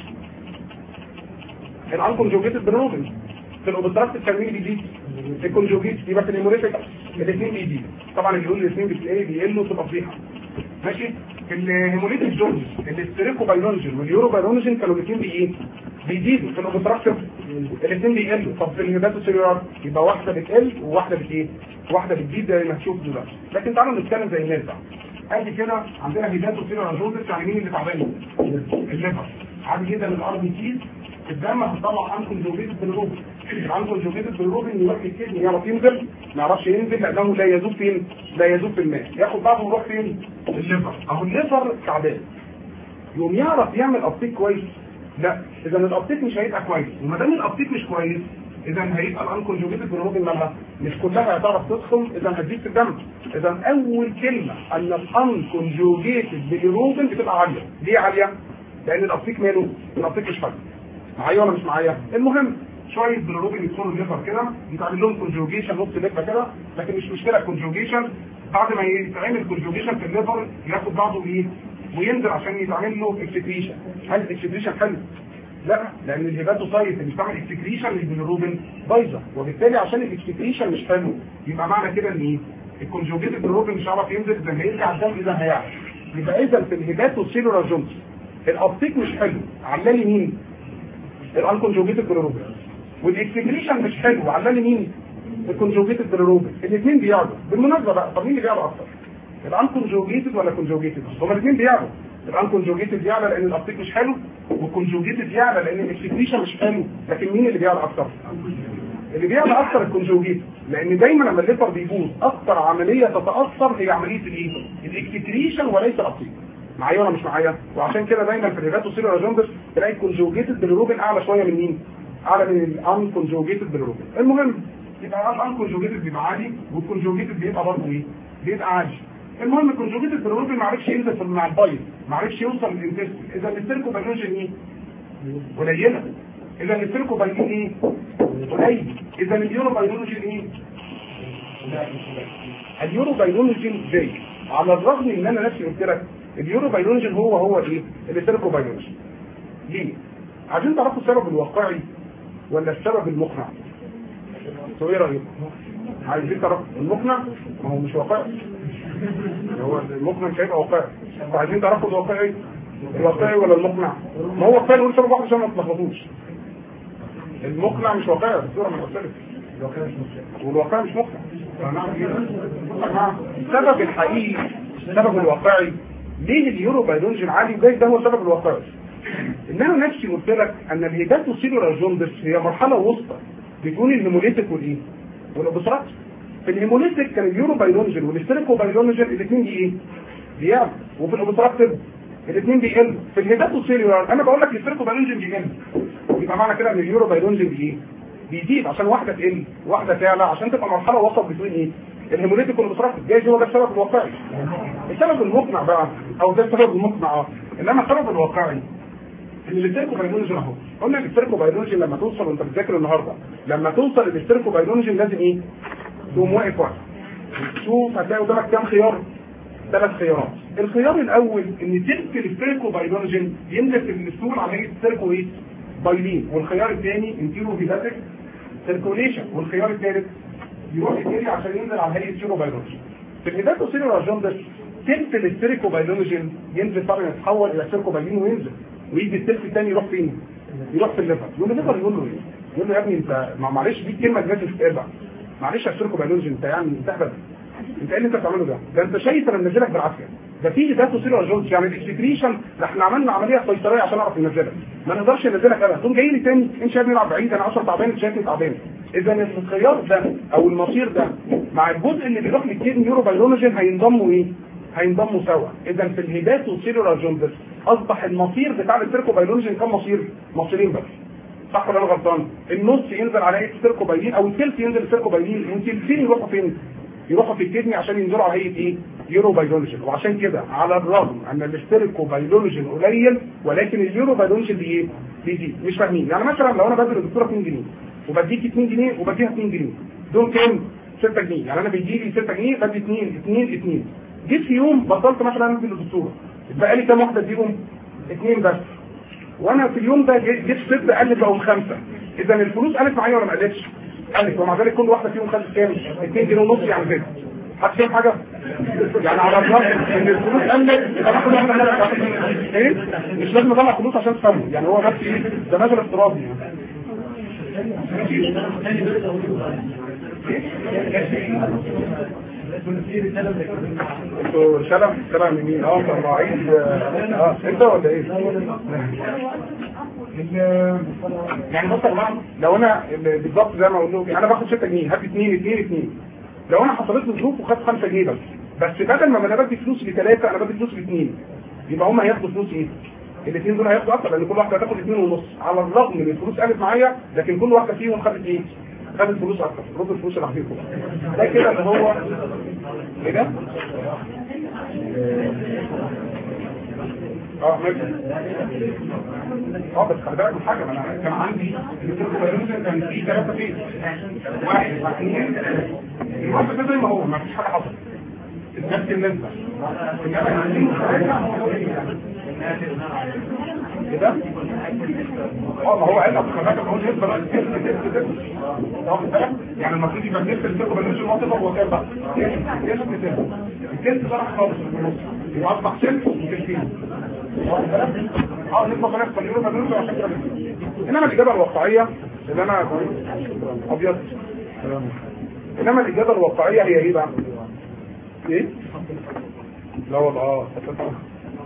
الانكونجوجيتد بالروبن. في الاوبستراكتيف كان مين اللي بيجيب؟ الكونجوجيت. يبقى في الهيموليتيك الاثنين بيجيبوا. طبعا اللي يقول الاثنين بيقلوا تبقى فضيحه. ماشي؟ في الهيموليتيك جوندس الاستريكو بايلونجين واليورو بايلونجين كانوا الاثنين بيزيدوا. في الاوبستراكتيف الاثنين بيقلوا. طب في الهيباتو سيلولار يبقى واحده بتقل وواحده واحده بتزيد زي ما هتشوف دلوقتي. لكن تعالوا نتكلم زي الناس بقى. ادي كده عندنا هيباتو سيلولار جوندس. يعني مين اللي تعبان؟ الليفر. عادي جدا الار بي سي الدم هتطلع انكونجوجيتد بالروبين. الانكونجوجيتد بالروبين يروح للكدني يعرف ينزل؟ ما يعرفش ينزل لانه لا يذوب فين؟ لا يذوب في الماء. ياخد بعضه ويروح فين؟ الليفر. اهو الليفر تعبان. يقوم يعرف يعمل ابتيك كويس؟ لا. اذا الابتيك مش هيبقى كويس، وما دام الابتيك مش كويس اذا هيبقى الانكونجوجيتد بالروبين مالها؟ مش كلها هتعرف تدخل، اذا هتزيد في الدم. اذا اول كلمه ان الانكونجوجيتد بالروبين بتبقى عاليه. ليه عاليه؟ لان الابتيك ماله؟ الابتيك مش حلو. معايا ولا مش معايا؟ المهم شويه بالروبين يدخلوا الليفر كده يتعمل لهم كونجوجيشن نص لفه كده. لكن مش مشكله الكونجوجيشن. بعد ما يتعمل كونجوجيشن في الليفر ياخد بعضه ايه؟ وينزل عشان يتعمل له اكسكريشن. هل الاكسكريشن حلو؟ لا، لان الهيباتوسايت اللي بتعمل اكسكريشن للبيليروبين بايظه، وبالتالي عشان الاكسكريشن مش حلو يبقى معنى كده ان ايه؟ الكونجوجيتد بالروبين مش هيعرف ينزل. اذا هيرجع الدم اذا هيعرف. يبقى اذا في الهيباتوسيلولار جوندس الابتيك مش حلو علالي مين؟ الانكونجوجيتد بالروبين. والاكسكريشن مش حلو علالي مين؟ الكونجوجيتد بالروبين. الاثنين بيعلوا. بالمناسبه بقى طب مين اللي بيعلى اكتر؟ الانكونجوجيتد ولا كونجوجيتد؟ هما الاثنين بيعلوا. الانكونجوجيتد يعلى لان الابتيك مش حلو، والكونجوجيتد يعلى لان الاكسكريشن مش حلو. لكن مين اللي بيعلى اكتر؟ اللي بيعلى اكتر الكونجوجيتد، لان دايما لما الليفر بيبوظ اكتر عمليه تتاثر هي عمليه الايه؟ الاكسكريشن وليس الابتيك. معايا ولا مش معايا؟ وعشان كده دايما في الهيباتوسيلولار جوندس تلاقي الكونجوجيتد بالروبين اعلى شويه من مين؟ اعلى من الانكونجوجيتد بالروبين. المهم يبقى الانكونجوجيتد بيبقى عالي والكونجوجيتد بيبقى برضه ايه؟ بيبقى عالي. المهم الكونجوجيتد بالروبين ما عرفش ينزل مع البايض، ما عرفش يوصل للانتستين. اذا السيركوبايلوجين ايه؟ قليله. اذا السيركوبايلين ايه؟ قليل. اذا اليوروبايلوجين ايه؟ اليوروبايلوجين زي، على الرغم ان انا نفسي قلت لك اليوروبايلوجين هو ايه؟ السيركوبايلوجين. ليه؟ عايزين تعرفوا السبب الواقعي ولا السبب المقنع؟ انتوا ايه رايكم؟ عايزين تعرفوا المقنع؟ ما هو مش واقعي. هو المقنع مش هيبقى واقعي. عايزين تعرفوا الواقعي؟ الواقعي ولا المقنع؟ ما هو واقعي نقول سبب واحد عشان ما تلخبطوش. المقنع مش واقعي الصوره من الاسئله. الواقعي مش مقنع والواقعي مش مقنع. فنعمل ايه؟ السبب الحقيقي السبب الواقعي ليه اليوروبايلوجين عالي ده هو السبب الواقعي. ان انا نفسي قلت لك ان الهيباتوسيلولار جوندس هي مرحله وسطى بتكون الهيموليتيك والايه؟ والابصرات. في الهيموليتيك كان اليوروبايلوجين والستريكوبايلوجين الاثنين دي ايه؟ بيعلوا. وفي الابصرات الاثنين بيقلوا. في الهيباتوسيلولار انا بقول لك الستريكوبايلوجين بيقل، يبقى معنى كده ان اليوروبايلوجين ايه؟ بيزيد عشان واحده تقل واحده تعلى عشان تبقى مرحله وسط بين ايه؟ الهيموليتيك والابصرات. جايز هو ده السبب الواقعي. السبب المقنع بقى او ده السبب المقنع انما السبب الواقعي ان الستريكوبايلوجين اهو قلنا الستريكوبايلوجين لما توصل وانت بتذاكر النهارده لما توصل للستريكوبايلوجين لازم ايه؟ تقوم واقف واحد. شوف هتلاقي قدامك كام خيار؟ 3 خيارات. الخيار الاول ان تلك الستريكوبايلوجين يملك السول عمليه السيركو ايه؟ بايلين. والخيار الثاني انتيرو هيباتيك سيركوليشن. والخيار الثالث يروح يجري عشان ينزل على هيئه سيروبايلوجين. في الهيباتوسيلولار جوندس تلت الستريكوبايلوجين ينزل طبعا يتحول الى سيركوبايلين وينزل ويجي التلت الثاني يروح فين؟ يروح في الليفر. يقول الليفر يقول له ايه؟ يقول له يا ابني انت معلش دي كلمه لازم تتابع. معلش يا سيركوبايلوجين انت يعني بتهبل. انت ايه اللي انت بتعمله ده؟ ده انت شايف انا منزلك بالعافيه. ده في هيباتوسيلولار جوندس يعني الاكسكريشن ده احنا عملنا عمليه قيصريه عشان نعرف ننزلك. ما نقدرش ننزلك ابدا. تقوم جاي لي تاني انت شايف نلعب بعيد انا 10 تعبان انت شايفني تعبان. اذا الخيار ده او المصير ده مع الجزء اللي بيروح للكيدني يوروبايلوجين هينضموا ايه؟ هينضموا سوا. اذا في الهيباتوسيلولار جوندس اصبح المصير بتاع السيركوبايلوجين كم مصير؟ مصيرين بس. صح ولا انا غلطان؟ النص ينزل على هيئه السيركوبايلين او الثلث ينزل السيركوبايلين والثلثين يروحوا فين؟ يروحوا في الكدني عشان ينزلوا على هيئه ايه؟ يوروبايلوجين. وعشان كده على الرغم ان الستريكوبايلوجين قليل ولكن اليوروبايلوجين ايه؟ بيزيد. مش فاهمين؟ يعني مثلا لو انا بدي للدكتوره 2 جنيه وبديك 2 جنيه وبديها 2 جنيه دول كام؟ 6 جنيه. يعني انا بيجي لي 6 جنيه بدي 2 جيت في يوم بطلت مثلا ادي للدكتوره اتبقى لي كام واحده اديهم؟ 2 بس. وانا في اليوم ده جيت 6 قلت بقوا 5. اذا الفلوس قلت معايا ولا ما قلتش؟ قلت. ومع ذلك كل واحده فيهم خدت كام؟ 2 جنيه ونص يعني زاد. حد فاهم حاجه؟ يعني على الرغم ان الفلوس قلت يبقى كل واحده ايه؟ مش لازم اطلع فلوس عشان تفهموا. يعني هو بس ايه؟ ده نازل افتراضي. انتوا سلام من مين؟ مواعيد انت ولا ايه؟ يعني مثلا لو انا بالظبط زي ما اقول لكم انا باخد 6 جنيه هات 2 لو انا حصلت لي ظروف وخدت 5 جنيه بس بدل ما انا بدي فلوس ل3 انا بدي فلوس ل2 يبقى هم هياخدوا فلوس ايه؟ الاثنين دول هياخدوا اكتر لان كل واحده هتاخد 2.5 على الرغم ان الفلوس قلت معايا لكن كل واحده فيهم خدت ايه؟ خدت فلوس اكتر. رد الفلوس اللي عليكم ده كده اللي هو ايه ده؟ ماشي. بس خلي بالك من حاجه انا كان عندي السيركوبايلوجين كان فيه 3 فيز 1 2 الوقت ده زي ما هو ما فيش حاجه حصلت نفس النسبه كده ما هو قال خلاك اقول يفضل يعني المفروض يبقى نفس السيركوبايلوجين واطفه هو كام بقى؟ الكلس ده راح خالص في النص يبقى اصبح سلك وكلسين نسبه خلاص فاليورو مدروسه عشان كده. انما الاجابه الواقعيه اللي انا ابيض انما الاجابه الواقعيه هي ايه بقى؟ ايه؟ لا والله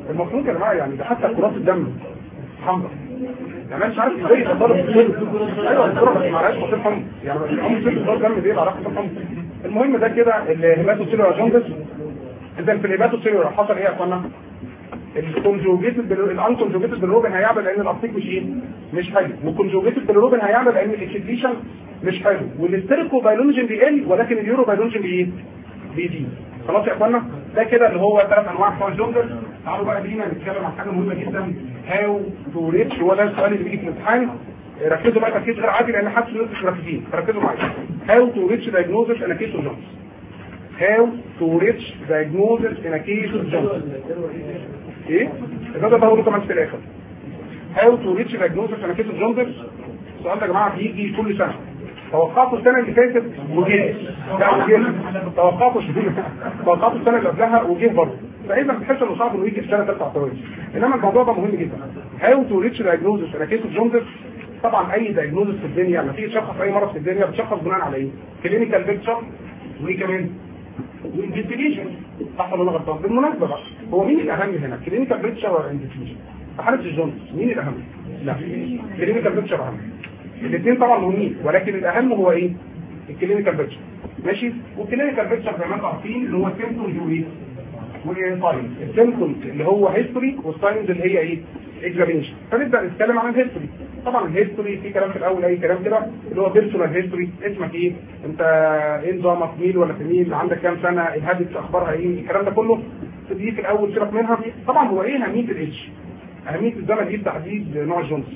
المفروض يا جماعه يعني ده حتى كرات الدم حمراء، يعني انا مش عارف ازاي ده طالب ايوه الكره بس ما عرفش تصير حمراء، يعني الام تصير كرات الدم دي بعرفها تصير حمراء. المهم ده كده الهيباتوسيلولار جوندس. اذا في الهيباتوسيلولار حصل ايه يا اخوانا؟ الانكونجوجيتد بالروبن هيعمل لان الابتيك مش ايه؟ مش حلو، والكونجوجيتد بالروبن هيعمل لان الاكسيديشن مش حلو، والاستيريكو بايلونجين بيقل ولكن اليورو بايلونجين بايه؟ بيزيد. خلاص يا اخوانا ده كده اللي هو 3 انواع بتوع الجوندس. تعالوا بقى بينا نتكلم عن حاجه مهمه جدا، هاو تو ريتش. هو ده السؤال اللي بيجي في الامتحان، ركزوا بقى تركيز غير عادي لان حاسس ان انتوا مش مركزين، فركزوا معايا. هاو تو ريتش دايجنوزس ان كيس اوف جوندس. هاو تو ريتش دايجنوزس ان كيس اوف جوندس. ايه؟ ده بقوله كمان في الاخر. هاو تو ريتش دايجنوزس ان كيس اوف جوندس. السؤال ده يا جماعه بيجي كل سنه. توقعته السنه اللي فاتت وجه، توقعته السنه اللي قبلها وجه برضه، فاذا بتحس انه صعب انه يجي في سنه ثالثه اعتراضي. انما الموضوع ده مهم جدا. هاو تو ريتش دايجنوزس ان كيس اوف جوندس. طبعا اي دايجنوزس في الدنيا لما تيجي تشخص اي مرض في الدنيا بتشخص بناء على ايه؟ كلينيكال بيكتشر وايه كمان؟ وانفستيجيشن. صح ولا انا غلطان؟ بالمناسبه بقى هو مين الاهم هنا؟ كلينيكال بيكتشر ولا انفستيجيشن؟ في حاله الجوندس مين الاهم؟ لا كلينيكال بيكتشر اهم. الاثنين طبعا مهمين ولكن الاهم هو ايه؟ الكلينيكال بيكتشر. ماشي؟ والكلينيكال بيكتشر زي ما انتم عارفين اللي هو سيمبتومز وايه؟ وساينز. السيمبتومز اللي هو هيستوري والساينز اللي هي ايه؟ اكزامينشن. فنبدا نتكلم عن الهيستوري. طبعا الهيستوري في كلام في الاول اي كلام كده اللي هو بيرسونال هيستوري، اسمك ايه؟ انت ايه نظامك؟ ميل ولا فيميل؟ عندك كام سنه؟ الهابتس اخبارها ايه؟ الكلام ده كله دي في الاول سيبك منها. طبعا هو ايه اهميه الاتش؟ اهميه الزمن دي تحديد نوع الجونز.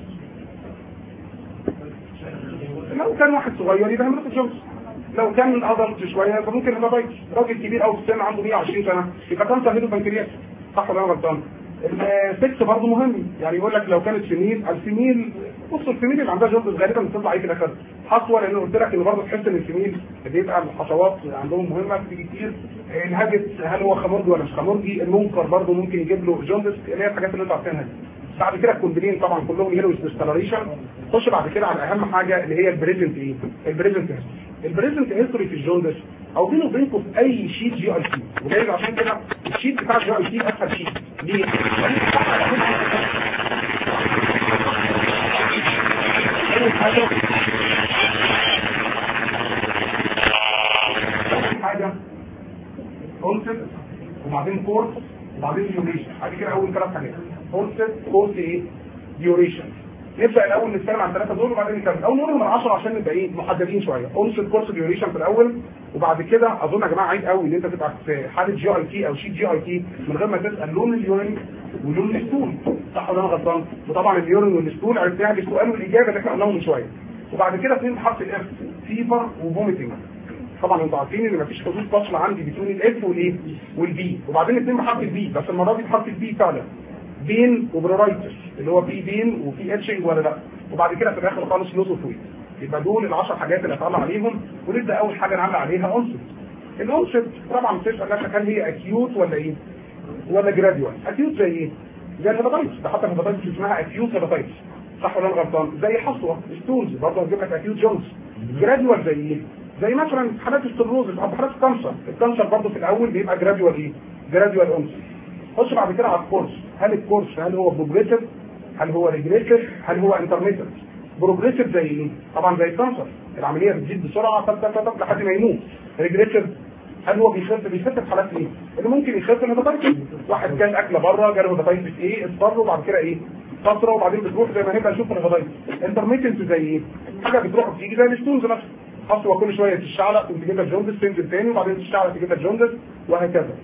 لو كان واحد صغير يبقى هيمرض الجونز، لو كان ادلت شويه فممكن يبقى بايت. راجل كبير قوي في السن عنده 120 سنه يبقى كان صهيله بنكرياس. صح ولا انا غلطان؟ السكس برضه مهم، يعني يقول لك لو كانت فيميل الفيميل، بص الفيميل اللي عندها جونز غالبا بتطلع ايه في الاخر؟ حصوه، لان قلت لك ان برضه تحس ان الفيميل بيبقى الحشوات عندهم مهمه بتيجي كتير. الهاجس هل هو خمرجي ولا مش خمرجي؟ المنكر برضه ممكن يجيب له جونز، اللي هي الحاجات اللي انتوا عارفينها دي. بعد كده الكوندلين طبعا كلهم يلوز ديسكلريشن. خش بعد كده على اهم حاجه اللي هي البريزنت ايه؟ البريزنت هيستوري. البريزنت هيستوري في الجوندس او بينه وبينكم في اي شيت جي اي سي، ولذلك عشان كده الشيت بتاع الجي اي سي اسهل شيت. ليه؟ اول حاجه كونسبت وبعدين كورس وبعدين ديوريشن. بعد كده اول 3 حاجات كونسبت كورس ايه؟ ديوريشن. نبدا الاول نتكلم عن 3 دول وبعدين نكمل او نقولهم من 10 عشان نبقى ايه محددين شويه. كونسبت كورس ديوريشن في الاول، وبعد كده اظن يا جماعه عيب قوي ان انت تبقى في حاله جي اي تي او شيت جي اي تي من غير ما تسال لون اليورين ولون الستول. صح ولا انا غلطان؟ وطبعا اليورين والستول عرفناها بالسؤال والاجابه اللي احنا قلناهم من شويه. وبعد كده 2 بحرف الاف، فيفر وفوميتنج. طبعا انتوا عارفين ان مفيش حدود فاصله عندي بين الاف والايه والبي، وبعدين 2 بحرف البي بس المره دي بحرف البي فعلا، بين وبرورايتس اللي هو في بين وفي اتشنج ولا لا، وبعد كده في الاخر خالص لوز اوف ويت. يبقى دول ال10 حاجات اللي هطلع عليهم. ونبدا اول حاجه نعمل عليها اونست. الاونست طبعا بتسال نفسك هل هي اكيوت ولا ايه؟ ولا جراديوال؟ اكيوت زي ايه؟ زي الهيباتايتس، ده حتى الهيباتايتس اسمها اكيوت هيباتايتس. صح ولا انا غلطان؟ زي حصوه ستونز برضه هتجيب لك اكيوت جونز. جراديوال زي ايه؟ زي مثلا حالات السيروزس او حالات الكانسر. الكانسر برضه في الاول بيبقى جراديوال ايه؟ جراديوال اونست. خش بعد كده على الكورس. هل الكورس هل هو بروجريسيف؟ هل هو ريجريسيف؟ هل هو انترميتنت؟ بروجريسيف زي ايه؟ طبعا زي الكانسر العمليه بتزيد بسرعه لحد ما يموت. ريجريسيف هل هو بيخف في حالات ايه؟ اللي ممكن يخف الهيباتايتس. واحد كان اكله بره جاله هيباتايتس ايه؟ اضطر وبعد كده ايه؟ فتره وبعدين بتروح زي ما هنبقى نشوف الهيباتايتس. انترميتنت زي ايه؟ حاجه بتروح وبتيجي زي الستونز نفسها. حصوه كل شويه تشعلق تجيب لك جوندس تنزل تاني وبعدين تشعلق تجيب لك جوندس وهكذا.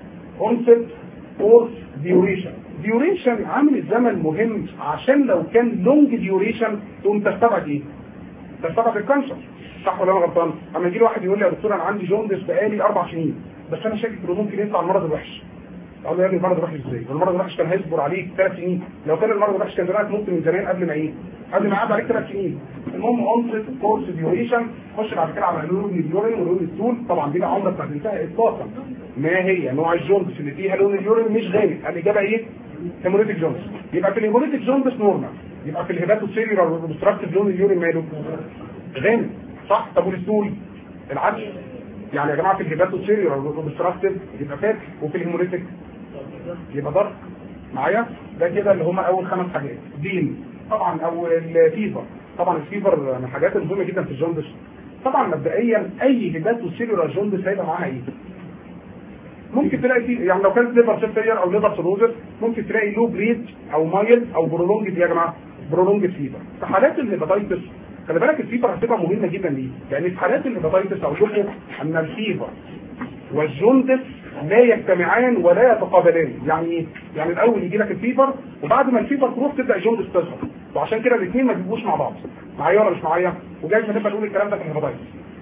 كونسبت كورس ديوريشن. ديوريشن عامل الزمن مهم عشان لو كان لونج ديوريشن تقوم تستبعد ايه؟ تستبعد الكانسر. صح ولا انا غلطان؟ اما يجي لي واحد يقول لي يا دكتور انا عندي جوندس بقالي 4 سنين بس انا شاكك انه ممكن يطلع المرض الوحش. اقول له يا ابني المرض الوحش ازاي؟ المرض الوحش كان هيصبر عليك 3 سنين، لو كان المرض الوحش كان زمان ممكن من زمان قبل ما ايه؟ قبل ما يعدي عليك 3 سنين. المهم اونست كورس ديوريشن. خش بعد كده على لون اليورين ولون الستول. طبعا دي عمرك ما هتنتهي اطلاقا. ما هي نوع الجوندس اللي فيها لون اليورين مش غامق؟ الاجابه ايه؟ هيموريتيك جوندس. يبقى في الهيموريتيك جوندس نورمال. يبقى في الهيباتوسيلولار اوبستراكتيف لون اليورين ماله؟ غامق. صح؟ طب والستول؟ العكس. يعني يا جماعه في الهيباتوسيلولار اوبستراكتيف يبقى فاتح، وفي الهيموريتيك يبقى ضرب معايا. ده كده اللي هم اول 5 حاجات. دين طبعا، او الفيفر. طبعا الفيفر من الحاجات المهمه جدا في الجوندس. طبعا مبدئيا اي هيباتو سيلولار جوندس هيبقى معاها ايه؟ ممكن تلاقي فيه يعني لو كانت ليفر سيفير او ليفر سيروزس ممكن تلاقي لو بريد او مايل او برولونج يا جماعه، برولونج فيفر. في حالات الهيباتايتس خلي بالك الفيفر هتبقى مهمه جدا ليه؟ لان في حالات الهيباتايتس او لكم ان الفيفر والجوندس لا يجتمعان ولا يتقابلان. يعني ايه؟ يعني الاول يجي لك الفيفر وبعد ما الفيفر تروح تبدا الجوندس تظهر، وعشان كده الاثنين ما بيبقوش مع بعض. معايا ولا مش معايا؟ وجاي هتبقى تقول الكلام ده في الهيباتايتس.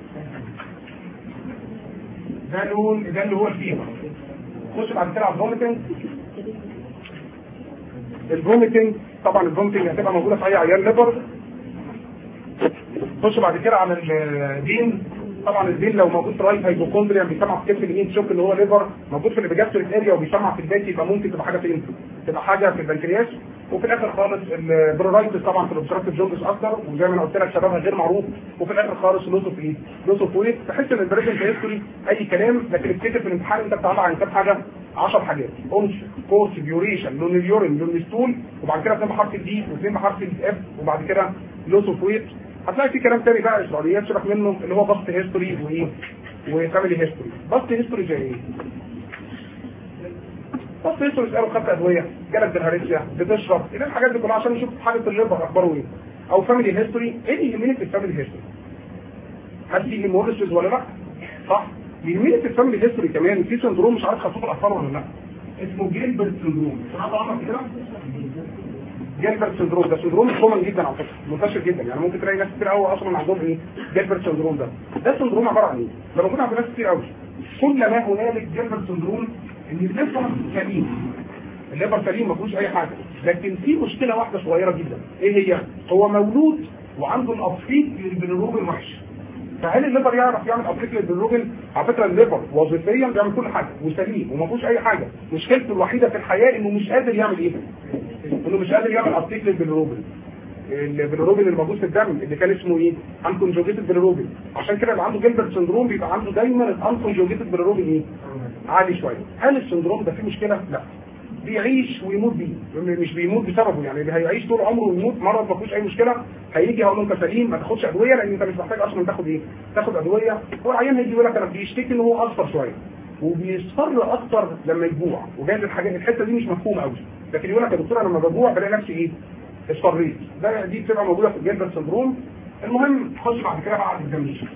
ده اللي هو الفيفر. خش بعد كده على الفوميتنج. الفوميتنج طبعا الفوميتنج هتبقى موجوده في اي عيان ليفر. خش بعد كده على الدين. طبعا الدين لو موجود في رايت هايبوكوندريا بيسمع في كتف اليمين تشوف ان هو ليفر، موجود في الابيجاستريك اريا وبيسمع في الباك يبقى ممكن تبقى حاجه فين؟ تبقى حاجه في البنكرياس. وفي الاخر خالص البرورايتس طبعا في الاوبستراكتيف جوندس اكتر، وزي ما انا قلت لك شبابها غير معروف. وفي الاخر خالص لوس اوف ايه؟ لوس اوف ويت. تحس ان البريزنت هيستوري اي كلام، لكن افتكر في الامتحان انت بتطلع عن كام حاجه؟ 10 حاجات. اونش، كورس، ديوريشن، لون اليورين، لون الستول، وبعد كده 2 بحرف الدي و2 بحرف الاف، وبعد كده لوس اوف ويت. هتلاقي في كلام تاني بقى اسرائيليات شبك منه اللي هو باست هيستوري وايه؟ وفاميلي هيستوري. باست هيستوري زي ايه؟ باست هيستوري اساله خدت ادويه، جالك بالهارسيا، بتشرب، ايه الحاجات دي كلها عشان نشوف حاله الليفر اخباره ايه. او فاميلي هيستوري، ايه اللي يهمني في الفاميلي هيستوري؟ هل في هيموريسيس ولا لا؟ صح؟ يهمني في الفاميلي هيستوري كمان في سندروم مش عارف خطوط الاطفال ولا لا. اسمه جيلبرت سندروم. سمعت عنه كده؟ جيلبرت سندروم ده سندروم كومن جدا على فكره، منتشر جدا. يعني ممكن تلاقي ناس كتير قوي اصلا عندهم ايه؟ جيلبرت سندروم ده سندروم عباره عن ايه؟ ده موجود عند ناس كتير قوي. كل ما هنالك جيلبرت سندروم ان الليفر سليم، الليفر سليم ما فيهوش اي حاجه، لكن في مشكله واحده صغيره جدا. ايه هي؟ هو مولود وعنده الابفيك للبيليروبين وحش. فهل الليفر يعرف يعمل ابليك للبيليروبين؟ على فكره الليفر وظيفيا بيعمل كل حاجه وسليم وما فيهوش اي حاجه، مشكلته الوحيده في الحياه انه مش قادر يعمل ايه؟ انه مش قادر يعمل ابليك للبيليروبين. البيليروبين الموجود في الدم اللي كان اسمه ايه؟ انكونجوجيتد بيليروبين. عشان كده اللي عنده جيلبرت سندروم بيبقى عنده دايما الانكونجوجيتد بيليروبين ايه؟ عالي شويه. هل السندروم ده فيه مشكله؟ لا. بيعيش ويموت بيه، مش بيموت بسببه. يعني اللي هيعيش طول عمره ويموت مرض ما فيهوش اي مشكله. هيجي هقول له انت سليم ما تاخدش ادويه لان انت مش محتاج اصلا تاخد ايه؟ تاخد ادويه. هو العيان هيجي يقول لك انا بيشتكي ان هو اصفر شويه وبيصفر اكتر لما يجوع، وجايز الحاجات الحته دي مش مفهومه قوي، لكن يقول لك يا دكتور انا لما بجوع بلاقي نفسي ايه؟ اصفريت. دي بتبقى موجوده في الجيلبرت سندروم. المهم خش بعد كده بقى على الاكزامينشن.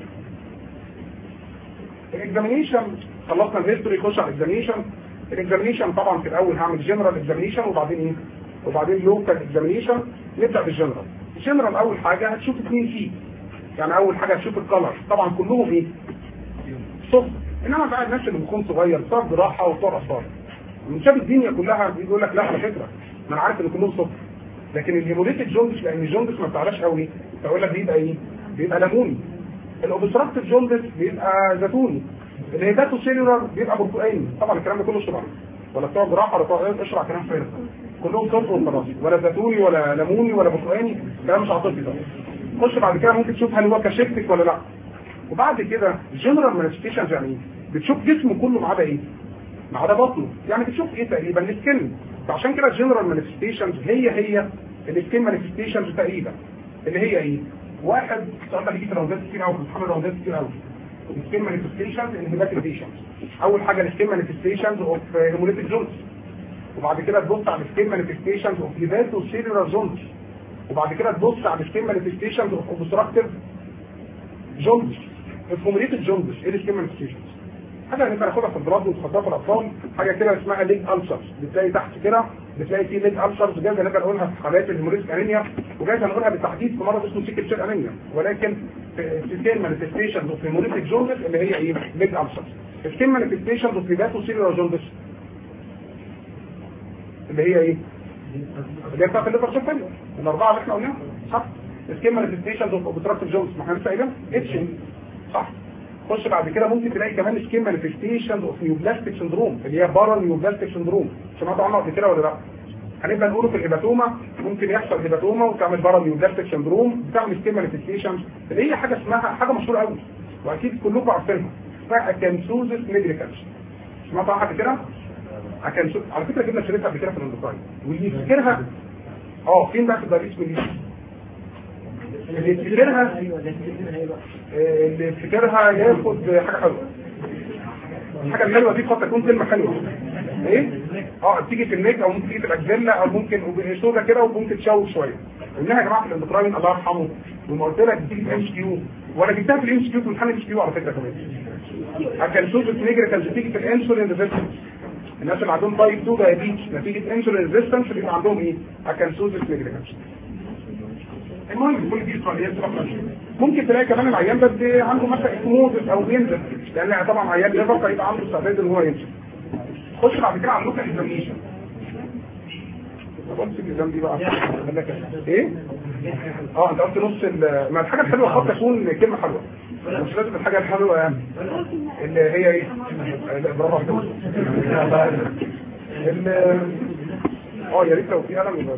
الاكزامينشن خلصنا الهيستوري، خش على الاكزامينشن. الاكزامينشن طبعا في الاول هعمل جنرال اكزامينشن وبعدين ايه؟ وبعدين لوكال اكزامينشن. نبدا بالجنرال. الجنرال اول حاجه هتشوف 2 فيه. يعني اول حاجه هتشوف الكلر، طبعا كلهم ايه؟ صفر. انما بقى الناس اللي بتكون صغير بتوع جراحه وبتوع اطفال من شاف الدنيا كلها بيقول لك لا على فكره ما انا عارف ان كلهم صفر. لكن الهيموليتيك جوندس لان الجوندس ما بتعلاش قوي فاقول لك بيبقى ايه؟ بيبقى ليموني. الاوبستراكتيف جوندس بيبقى زيتوني. الهيباتو سيلولار بيبقى برتقاني. طبعا الكلام ده كله شرع ولا بتوع جراحه ولا بتوع اشرع كلام فارغ، كلهم صفر وخلاص، ولا زيتوني ولا ليموني ولا برتقاني، كلام مش عاطفي ده. خش بعد كده ممكن تشوف هل هو كشفتك ولا لا. وبعد كده الجنرال مانيفستيشنز يعني ايه؟ بتشوف جسمه كله ما عدا ايه؟ ما عدا بطنه. يعني بتشوف ايه تقريبا؟ السكن. فعشان كده الجنرال مانيفستيشنز هي السكن مانيفستيشنز تقريبا اللي هي ايه؟ واحد السؤال ده بيجي في راوندات كتير قوي، في امتحان راوندات كتير قوي. السكن مانيفستيشنز انهبيتيشنز. اول حاجه السكن مانيفستيشنز اوف هيموليتيك جونز، وبعد كده تبص على السكن مانيفستيشنز اوف هيباتو سيلولار جونز، وبعد كده تبص على السكن مانيفستيشنز اوف اوبستراكتيف جونز. الهيموليتيك جونز ايه السكن مانيفستيشنز؟ حاجه هنبقى ناخدها في البلاد ونخدها في الاطفال، حاجه كده اسمها ليج ألسرز. بتلاقي تحت كده بتلاقي فيه ليج ألسرز، جايز هنبقى نقولها في حالات الهيموليتيك انيميا، وجايز هنقولها بالتحديد في مرض اسمه سيكل سيل انيميا. ولكن السكين مانيفستيشنز اوف هيموليتيك جوندس اللي هي ايه؟ ليج ألسرز. السكين مانيفستيشنز اوف هيباتو سيلولار جوندس اللي هي ايه؟ اللي هي بتاعت الليفر سيل الاربعه اللي احنا قلناها صح؟ السكين مانيفستيشنز اوف اوبستراكتيف جوندس ما احنا لسه قايلين اتش صح؟ خش بعد كده ممكن تلاقي كمان سكين مانيفستيشنز اوف نيوبلاستيك سندروم اللي هي بارا نيوبلاستيك سندروم. سمعتوا عنها قبل كده ولا لا؟ هنبدا نقوله في الهيباتوما، ممكن يحصل هيباتوما وتعمل بارا نيوبلاستيك سندروم، بتعمل سكين مانيفستيشنز اللي هي حاجه اسمها حاجه مشهوره قوي واكيد كلكم عارفينها اسمها اكانثوزس نيجريكانس. سمعتوا عنها قبل كده؟ على فكره جبنا شريطه قبل كده في الاندوكراين واللي يفتكرها فين بقى في الدايبيتس ميليتس اللي يفتكرها ياخد حاجه حلوه. الحاجه الحلوه دي قد تكون كلمه حلوه ايه تيجي في النيك او ممكن تيجي في الاجزله او ممكن سودا كده وممكن تشوش شويه. قلناها يا جماعه في الاندوكراين الله يرحمه وما قلت لك بتيجي في ام اس كيو وانا جبتها في الام اس كيو في امتحان الام اس كيو على فكره كمان. اكنسوزس نيجرا كانت بتيجي في الانسولين ريزيستنس. الناس اللي عندهم تايب 2 دايابيتس نتيجه انسولين ريزيستنس بيبقى عندهم ايه؟ اكنسوزس نيجرا. المهم كل دي اسرائيليات ممكن تلاقي كمان العيان ده عنده مثلا اسموزس او بينزل لان طبعا عيان ليفر فيبقى عنده استعداد ان هو ينزل. خش بعد كده على اللوكال اكزامينيشن. بص الجزام دي بقى ايه؟ انت قلت نص ما الحاجه الحلوه قد تكون كلمه حلوه مش لازم الحاجه الحلوه يعني اللي هي ايه؟ برافو عليك. يا ريت لو في قلم يبقى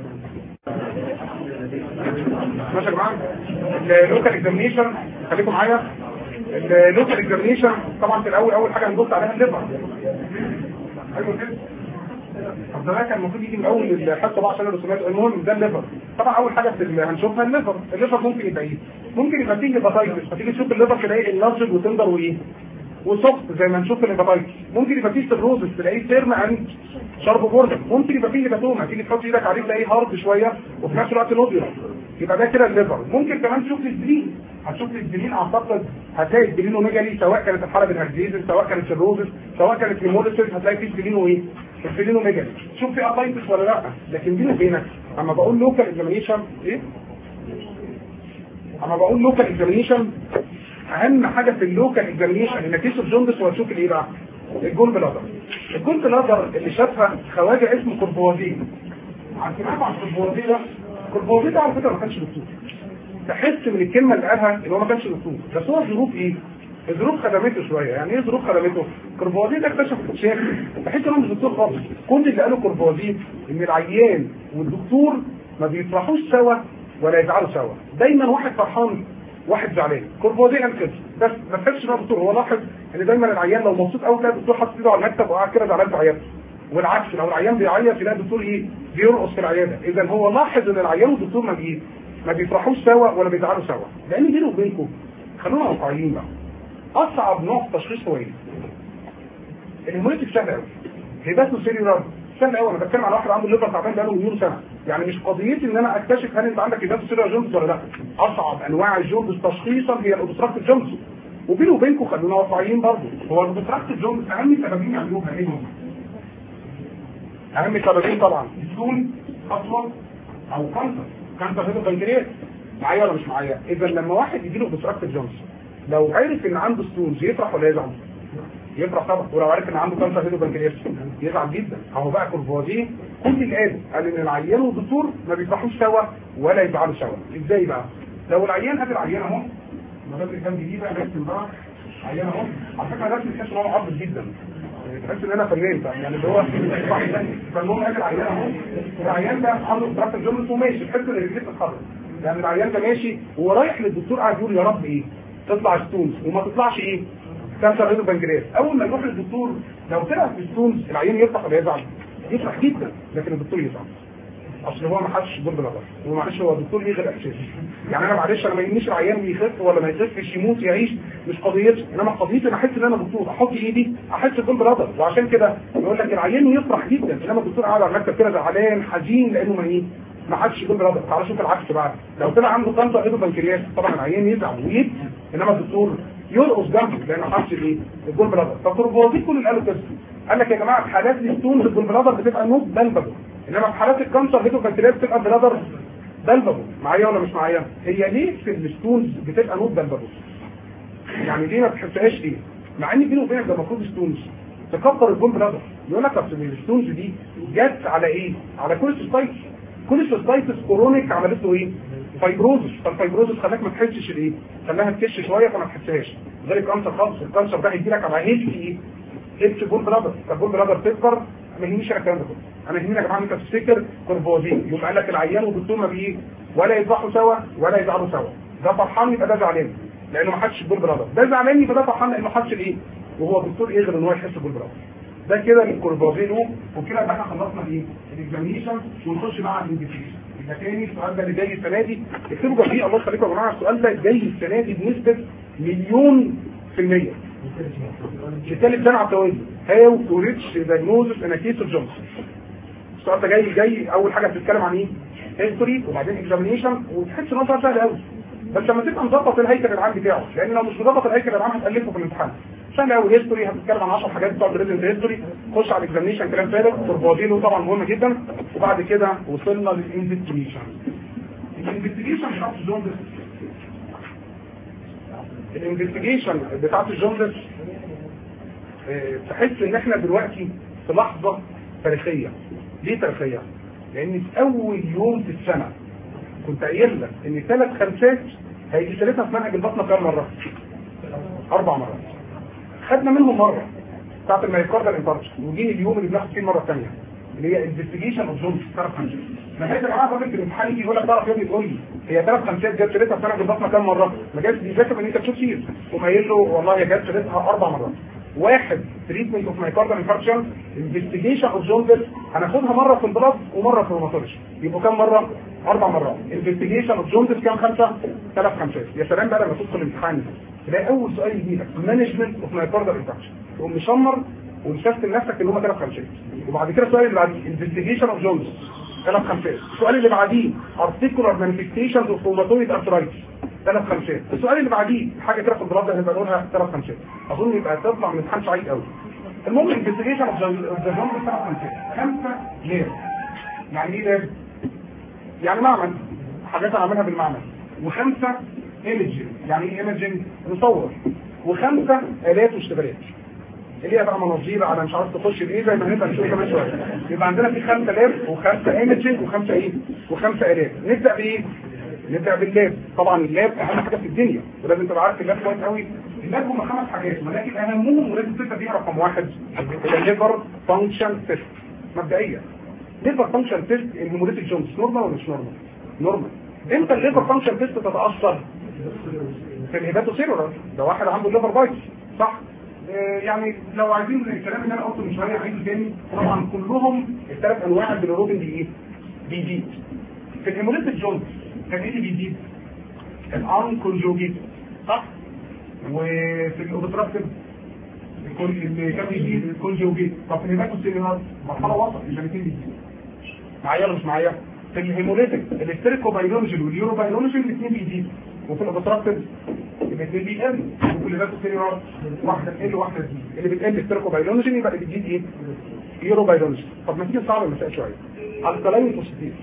ماشي يا جماعه. اللوكال اكزامينيشن خليكم معايا. اللوكال اكزامينيشن طبعا في الاول اول حاجه هنبص عليها الليفر. ايوه كده. طب ده كان المفروض يجي من اول الحصه بقى عشان الرسومات. المهم ده الليفر. طبعا اول حاجه هنشوفها الليفر. الليفر ممكن يبقى ايه؟ ممكن يبقى فيه هيباتايتس فتيجي تشوف الليفر تلاقي اللارج وتندر وايه؟ وسوفت زي ما نشوف الهيباتايتس. ممكن يبقى فيه سيروزس تلاقيه سيرم اند شارب بوردر. ممكن يبقى فيه هيباتوما تيجي تحط ايدك عليه تلاقيه هارد شويه وفي نفس الوقت نوديولار. يبقى ده كده الليفر. ممكن كمان تشوف السبلين. هتشوف السبلين اعتقد هتلاقي السبلينوميجالي سواء كانت الحاله بالهرزيز سواء كانت سيروزس سواء كانت هيموليسيس هتلاقي فيه سبلينو ايه؟ السبلينوميجالي. شوف في ابايتس ولا لا. لكن بيني وبينك اما بقول لوكال اكزامينيشن ايه؟ اما بقول لوكال اكزامينيشن اهم حاجه في اللوكال اكزامينيشن انك تشوف جوندس وتشوف الايه بقى؟ الجول بلادر. الجول بلادر اللي شافها خواجه اسمه كوربوازيه. عارفين طبعا كوربوازيه ده؟ كوربوازيه ده على فكره ما كانش دكتور. تحس من الكلمه اللي قالها ان هو ما كانش دكتور، بس هو الظروف ايه؟ الظروف خدمته شويه. يعني ايه ظروف خدمته؟ كوربوازيه ده اكتشف اكتشاف تحس انه مش دكتور خالص. كل اللي قاله كوربوازيه ان العيان والدكتور ما بيفرحوش سوا ولا يزعلوا سوا. دايما واحد فرحان واحد زعلان. كوربوازيه قال كده بس ما تحسش ان هو دكتور. هو لاحظ ان دايما العيان لو مبسوط قوي تلاقي الدكتور حاطط ايده على المكتب وقاعد كده زعلان في عيادته. والعكس لو العيان بيعيط يلاقي الدكتور ايه؟ بيرقص في العياده. اذا هو لاحظ ان العيان والدكتور ما بيفرحوش سوا ولا بيزعلوا سوا. لان بيني وبينكم خلونا واقعيين بقى. اصعب نوع تشخيص هو ايه؟ الهيموليتيك سهل قوي. هيباتو سيلولار سهل قوي. انا بتكلم على واحد عنده ليفر تعبان بقاله مليون سنه. يعني مش قضيتي ان انا اكتشف هل انت عندك هيباتو سيلولار جوندس ولا لا. اصعب انواع الجوندس تشخيصا هي الاوبستراكتيف جوندس. وبيني وبينكم خلونا واقعيين برضه. هو الاوبستراكتيف جوندس اهم سببين يعملوها ايه هم؟ اهم سببين طبعا السون اصلا او كانسر هيدو بنكرياس. معايا ولا مش معايا؟ اذا لما واحد يجي له اوبستراكتيف جوندس لو عرف ان عنده ستونز يفرح ولا يزعل؟ يفرح طبعا. ولو عرف ان عنده كانسر هيدو بنكرياس يزعل جدا. اهو بقى كوربوازيه كل اللي قال ان العيان والدكتور ما بيفرحوش سوا ولا يزعلوا سوا. ازاي بقى؟ لو العيان قابل عيان اهو المدرسه الجنب دي بقى رسم بقى عيان اهو. على فكره ده تحس ان هو عبط جدا. تحس ان انا فنان يعني اللي هو فالمهم قابل عيان اهو. العيان ده عنده اوبستراكتيف جوندس وماشي تحس ان رجليه بتتحرك. يعني العيان ده ماشي ورايح للدكتور قاعد يقول يا رب ايه؟ تطلع ستونز وما تطلعش ايه؟ كانسر هيدو بنكرياس. اول ما يروح للدكتور لو طلع في ستونز العيان يفرح ولا يزعل؟ يفرح جدا لكن الدكتور يزعل. اصل هو ما حدش جول بلادر ومعلش هو الدكتور ليه غير احساس. يعني انا معلش انا ما يهمنيش العيان يخف ولا ما يخفش يموت يعيش مش قضيتي. انما قضيتي انا احس ان انا دكتور احط ايدي احس جول بلادر. وعشان كده يقول لك العيان يفرح جدا انما الدكتور قاعد على المكتب كده زعلان حزين لانه ما حدش جول بلادر. تعالى شوف العكس بقى. لو طلع عنده كانسر هيدو بنكرياس طبعا العيان يزعل ويبكي انما الدكتور يرقص جنبه لانه حاسس ايه؟ الجول بلادر. فالكوربوازيه كل اللي قالوا كده قال لك يا جماعه في حالات الستونز الجول بلادر بتبقى نوت بلبل. انما في حالات الكانسر هيدو بنكرياس بتبقى بلادر بلبل. معايا ولا مش معايا؟ هي ليه في الستونز بتبقى نوت بلبل؟ يعني ليه ما بتحسهاش ليه؟ مع ان بيني وبينك ده المفروض ستونز تكبر الجول بلادر. يقول لك اصل الستونز دي جت على ايه؟ على كوليستايتس. كوليستايتس كورونيك عملت له ايه؟ فايبروزس. فالفايبروزس خلاك ما تحسش الايه؟ خلاها تكش شويه فما تحسهاش. غير الكانسر خالص. الكانسر ده هيجي لك على هيلث ايه؟ هيلث جول بلادر. فالجول بلادر تكبر. ما يهمنيش انا الكلام ده كله. انا يهمني يا جماعه انت تفتكر كوربوازيه. يبقى قال لك العيان والدكتور ما بايه؟ ولا يفرحوا سوا ولا يزعلوا سوا. ده فرحان يبقى ده زعلان لانه ما حدش الجول بلادر. ده زعلان يبقى ده فرحان لانه ما حدش الايه؟ وهو الدكتور يقدر ان هو يحس بالجول بلادر. ده كده الكورفازيلو. وكده يبقى احنا خلصنا ايه؟ الاكزامينيشن ونخش بقى على الانفستيجيشن. يبقى تاني السؤال ده اللي جاي السنه دي اكتبوا جنبيه الله يخليكم يا جماعه، السؤال ده جاي السنه دي بنسبه 1,000,000%. بالتالي سنه على التوازي هاو تو ريتش دايجنوزس ان كيس اوف جونسون. السؤال ده جاي اول حاجه بتتكلم عن ايه؟ هيستوري وبعدين اكزامينيشن، وتحس ان هو سهل قوي بس لما تبقى مظبط الهيكل العام بتاعه، لان لو مش مظبط الهيكل العام هتالفه في الامتحان. سهل قوي. هيستوري هتتكلم عن 10 حاجات بتوع الريزنت هيستوري، خش على الاكزامينيشن كلام فارغ، كورفازيلو طبعا مهم جدا، وبعد كده وصلنا للانفستيجيشن. الانفستيجيشن بتاعت الجوندس، الانفستيجيشن بتاعت الجوندس تحس ان احنا دلوقتي في لحظه تاريخيه. ليه تاريخيه؟ لان في اول يوم في السنه كنت قايل لك ان 3 خمسات هيجي ثلاثه في منهج البطنه كام مره؟ 4 مرات. خدنا منهم مره بتاعت المايوكاردال انفاركشن، وجي اليوم اللي بناخد فيه المره الثانيه اللي هي انفستيجيشن اوف جونز 3 خمسات. لما انت معاك راجل في الامتحان يجي يقول لك تعرف يا ابني تقول لي هي 3 خمسات جت ثلاثه في منهج البطنه كام مره؟ ما جاتش دي ذاكر ان انت تشوف سير، وما قايل له والله هي جت ثلاثه 4 مرات. واحد تريتمنت اوف مايوكاردال انفاركشن، انفستيجيشن اوف جونز هناخدها مره في البلاد ومره في الروماتولوجي، يبقوا كام مره؟ 4 مرات. انفستيجيشن اوف جونز كام؟ 5 3 خمسات. يا سلام بقى لما تدخل الامتحان تلاقي اول سؤال يجي لك مانجمنت اوف مايوكاردال انفاركشن، تقوم مشمر ومسستم نفسك ان هم 3 خمسات. وبعد كده السؤال اللي بعديه انفستيجيشن اوف جونز 3 خمسات. السؤال اللي بعديه ارتيكولار مانيفستيشنز اوف روماتويد ارثرايتس 3 خمسات. السؤال اللي بعديه حاجه كده في البلاد هنبقى نقولها 3 خمسات. اظن يبقى تطلع من امتحان سعيد قوي. المهم انفستيجيشن اوف جونز 3 خمسات. 5 لاب. يعني ايه لاب؟ يعني معمل، حاجات هنعملها بالمعمل. و5 ايمجنج. يعني ايه ايمجنج؟ نصور. و5 الات واشتغالات اللي هي بقى مناظير على مش عارف تخش بايه زي ما هنبقى نشوف كمان شويه. يبقى عندنا في 5 لاب و5 ايمجنج و5 ايه؟ و5 الات. نبدا بايه؟ نبدا باللاب. طبعا اللاب اهم حاجه في الدنيا ولازم تبقى عارف اللاب كويس قوي. اللاب هم 5 حاجات ولكن اهمهم ولازم تبدا بيها رقم 1 الليفر فانكشن تيست. مبدئيا ليفر فانكشن تيست الهيموليتيك جونز نورمال ولا مش نورمال؟ نورمال. امتى الليفر فانكشن تيست تتاثر؟ في الهيباتوسيلولار. ده واحد عنده ليفر بايتس صح؟ يعني لو عايزين الكلام اللي انا قلته من شويه عايزه تاني، طبعا كلهم ال3 انواع البيليروبين دي ايه؟ بيزيد. في الهيموليتيك جونز كان ايه اللي بيزيد؟ الان كونجوجيت صح؟ وفي الاوبستراكتيف اللي كان بيزيد الكونجوجيت. طب في الهيباتوسيلولار مرحله وسط الاثنين بيزيدوا. معايا ولا مش معايا؟ في الهيموليتيك الاستريكوبايلونجين واليوروبايلونجين الاثنين بيزيدوا. وفي الاوبستراكتيف الاثنين بيقل. وفي الهيباتوسيلولار واحده تقل وواحده تزيد. اللي بتقل استريكوبايلونجين يبقى اللي بتزيد ايه؟ يوروبايلونجين. طب ما تيجي نصعب المسائل شويه. الكلاين فوسفاتيز.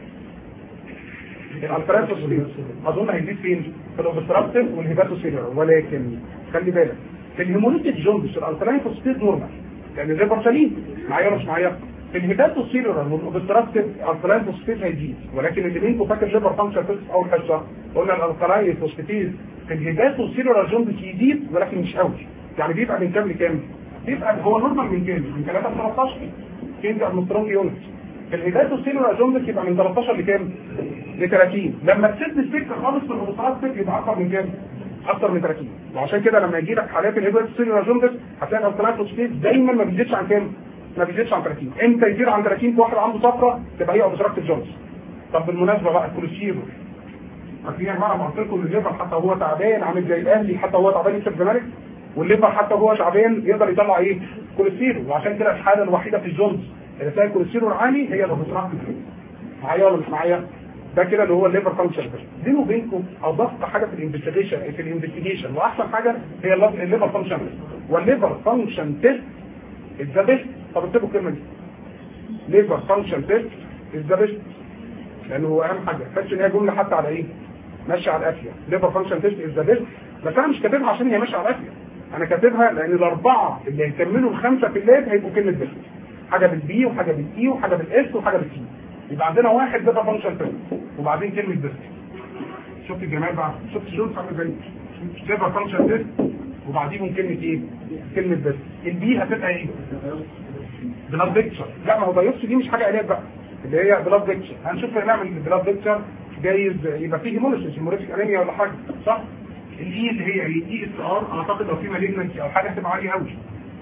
الكلاين فوسفاتيز اظن هيزيد فين؟ في الاوبستراكتيف والهيباتوسيلولار. ولكن خلي بالك في الهيموليتيك جوندس الكلاين فوسفاتيز نورمال لان الليفر سليم. معايا ولا مش معايا؟ في الهيباتوسيلولار والاوبستراكتيف الكلاين فوسفاتيز هيزيد. ولكن اللي بينكم فاكر ليفر فانكشن تيست اول حصه قلنا الكلاين فوسفاتيز في الهيباتوسيلولار جوندس يزيد ولكن مش قوي. يعني بيبقى من كام لكام؟ بيبقى هو نورمال من كام؟ من 3 ل 13 كينج ادمسترونج يونت. في الهيباتوسيلولار جوندس يبقى من 13 لكام؟ ل 30. لما تسد السكه خالص في الاوبستراكتيف يبقى اكتر من كام؟ اكتر من 30. وعشان كده لما يجي لك حالات الهيباتوسيلولار جوندس هتلاقي الكلاين فوسفاتيز دايما ما بيزيدش عن كام؟ ما بيزيدش عن 30. امتى يزيد عن 30 في واحد عنده صفرة تبقى هي اوبستراكتيف جونز. طب بالمناسبه بقى الكوليسترول فاكرين يا جماعه قلت لكم الليفر حتى هو تعبان عامل زي الاهلي، حتى هو تعبان يكسب الزمالك، والليفر حتى هو تعبان يقدر يطلع ايه؟ كوليسترول. وعشان كده الحاله الوحيده في الجونز اللي فيها الكوليسترول عالي هي الاوبستراكتيف. معايا ولا مش معايا؟ ده كده اللي هو الليفر فانكشن تيست. بيني وبينكم اضفت حاجه في الانفستيجيشن واحسن حاجه هي الليفر فانكشن تيست. والليفر فانكشن تيست ذا بيست. طب اكتبوا الكلمه دي ليفر فانكشن تيست ذا بيست لانه هو اهم حاجه. بس ان هي جمله حتى على ايه؟ ماشيه على الافيه. ليفر فانكشن تيست ذا بيست. بس انا مش كاتبها عشان هي ماشيه على الافيه، انا كاتبها لان الاربعه اللي هيكملوا ال5 في اللاب هيبقوا كلمه بيست. حاجه بالبي وحاجه بالاي وحاجه بالاس وحاجه بالسي. يبقى عندنا واحد ليفر فانكشن تيست وبعدين كلمه بيست. شفت الجمال بقى؟ شفت شو عامل ازاي؟ ليفر فانكشن تيست وبعديهم كلمه ايه؟ كلمه بيست. البي هتبقى ايه؟ بلاد بيكتشر. لا ما هو بايوبسي دي مش حاجه علاج بقى اللي هي بلاد بيكتشر. هنشوف نعمل بلاد بيكتشر جايز يبقى فيه هيموليتيك انيميا ولا حاجه صح؟ الاي اللي هي ايه؟ اي اس ار اعتقد لو في مالجنسي او حاجه هتبقى عاليه قوي.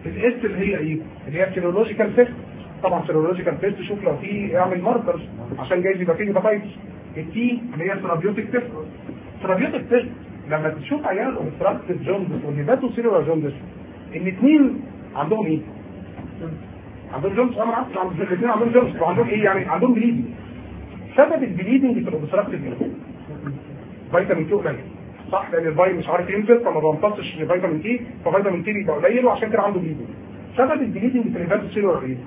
الاس اللي هي ايه؟ اللي هي سيرولوجيكال تيست. طبعا سيرولوجيكال تيست شوف لو في اعمل ماركرز عشان جايز يبقى فيه هيباتايتس. التي اللي هي ثيرابيوتيك تيست. ثيرابيوتيك تيست لما تشوف عيان الاوبستراكتيف جوندس والهيباتو سيلولار جوندس الاثنين عندهم ايه؟ عندهم جوندس. انا عارف الاثنين عندهم جوندس وعندهم ايه يعني؟ عندهم بليدنج. سبب البليدنج في الاوبستراكتيف ايه؟ فيتامين كي قليل، صح؟ لان الفاي مش عارف ينزل فما بيمتصش فيتامين كي، ففيتامين كي بيبقى قليل وعشان كده عنده بليدنج. سبب البليدنج في الهيباتو سيلولار ايه؟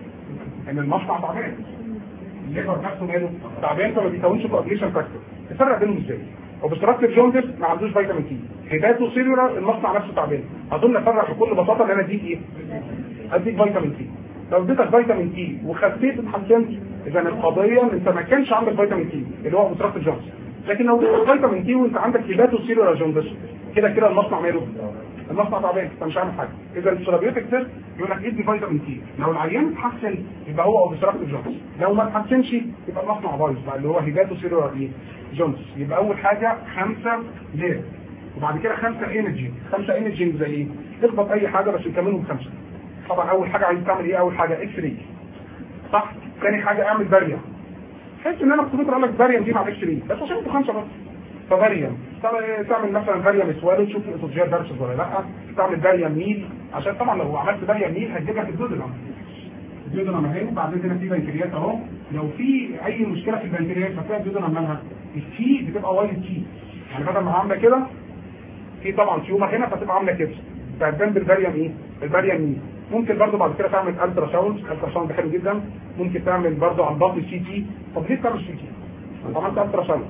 ان المصنع تعبان، الليفر نفسه ماله تعبان فما بيكونش كوagulation فاكتور. تفرق بينهم ازاي؟ اوبستراكتيف جوندس ما عندوش فيتامين كي، هيباتو سيلولار المصنع نفسه تعبان. اظن افرق بكل بساطه ان انا اديك ايه؟ اديك فيتامين كي. لو اديتك فيتامين كي وخسيت اتحسنت، اذا القضيه ان انت ما كانش عندك فيتامين كي اللي هو اوبستراكتيف جوندس. لكن لو اديتك فيتامين كي وانت عندك هيباتو سيلولار جوندس كده كده المصنع ماله؟ المصنع تعبان، انت مش عامل حاجه. اذا الثيرابيوتيك تيست يقول لك ادي فيتامين كي، لو العيان اتحسن يبقى هو اوبستراكتيف جوندس، لو ما اتحسنش يبقى المصنع بايظ بقى اللي هو هيباتو سيلولار جوندس. يبقى اول حاجه 5 لير، وبعد كده 5 ايمجنج. 5 ايمجنج زي ايه؟ تخبط اي حاجه بس نكملهم 5. طبعا اول حاجه عايز تعمل ايه؟ اول حاجه اكس راي، صح؟ ثاني حاجه اعمل باريوم. تحس ان انا كنت اقول لك باريوم دي مع الاكس راي بس عشان انتوا 5 بس. فباريوم تعمل مثلا باريوم اسوال تشوف الاسوجيال دارشز ولا لا، تعمل باريوم ميل عشان طبعا لو عملت باريوم ميل هتجيب لك الدودنم. الدودنم اهي، وبعدين هنا في بنكرياس اهو، لو في اي مشكله في البنكرياس هتلاقي الدودنم مالها التي بتبقى وايد تي، يعني بدل ما عامله كده في طبعا تيومر هنا فتبقى عامله كده، فهتبان بالباريوم ايه؟ الباريوم ميل. ممكن برضه بعد كده تعمل الترا ساوند، الترا ساوند حلو جدا. ممكن تعمل برضه عن ضغط سي تي. طب ليه تعمل سي تي؟ انت عملت الترا ساوند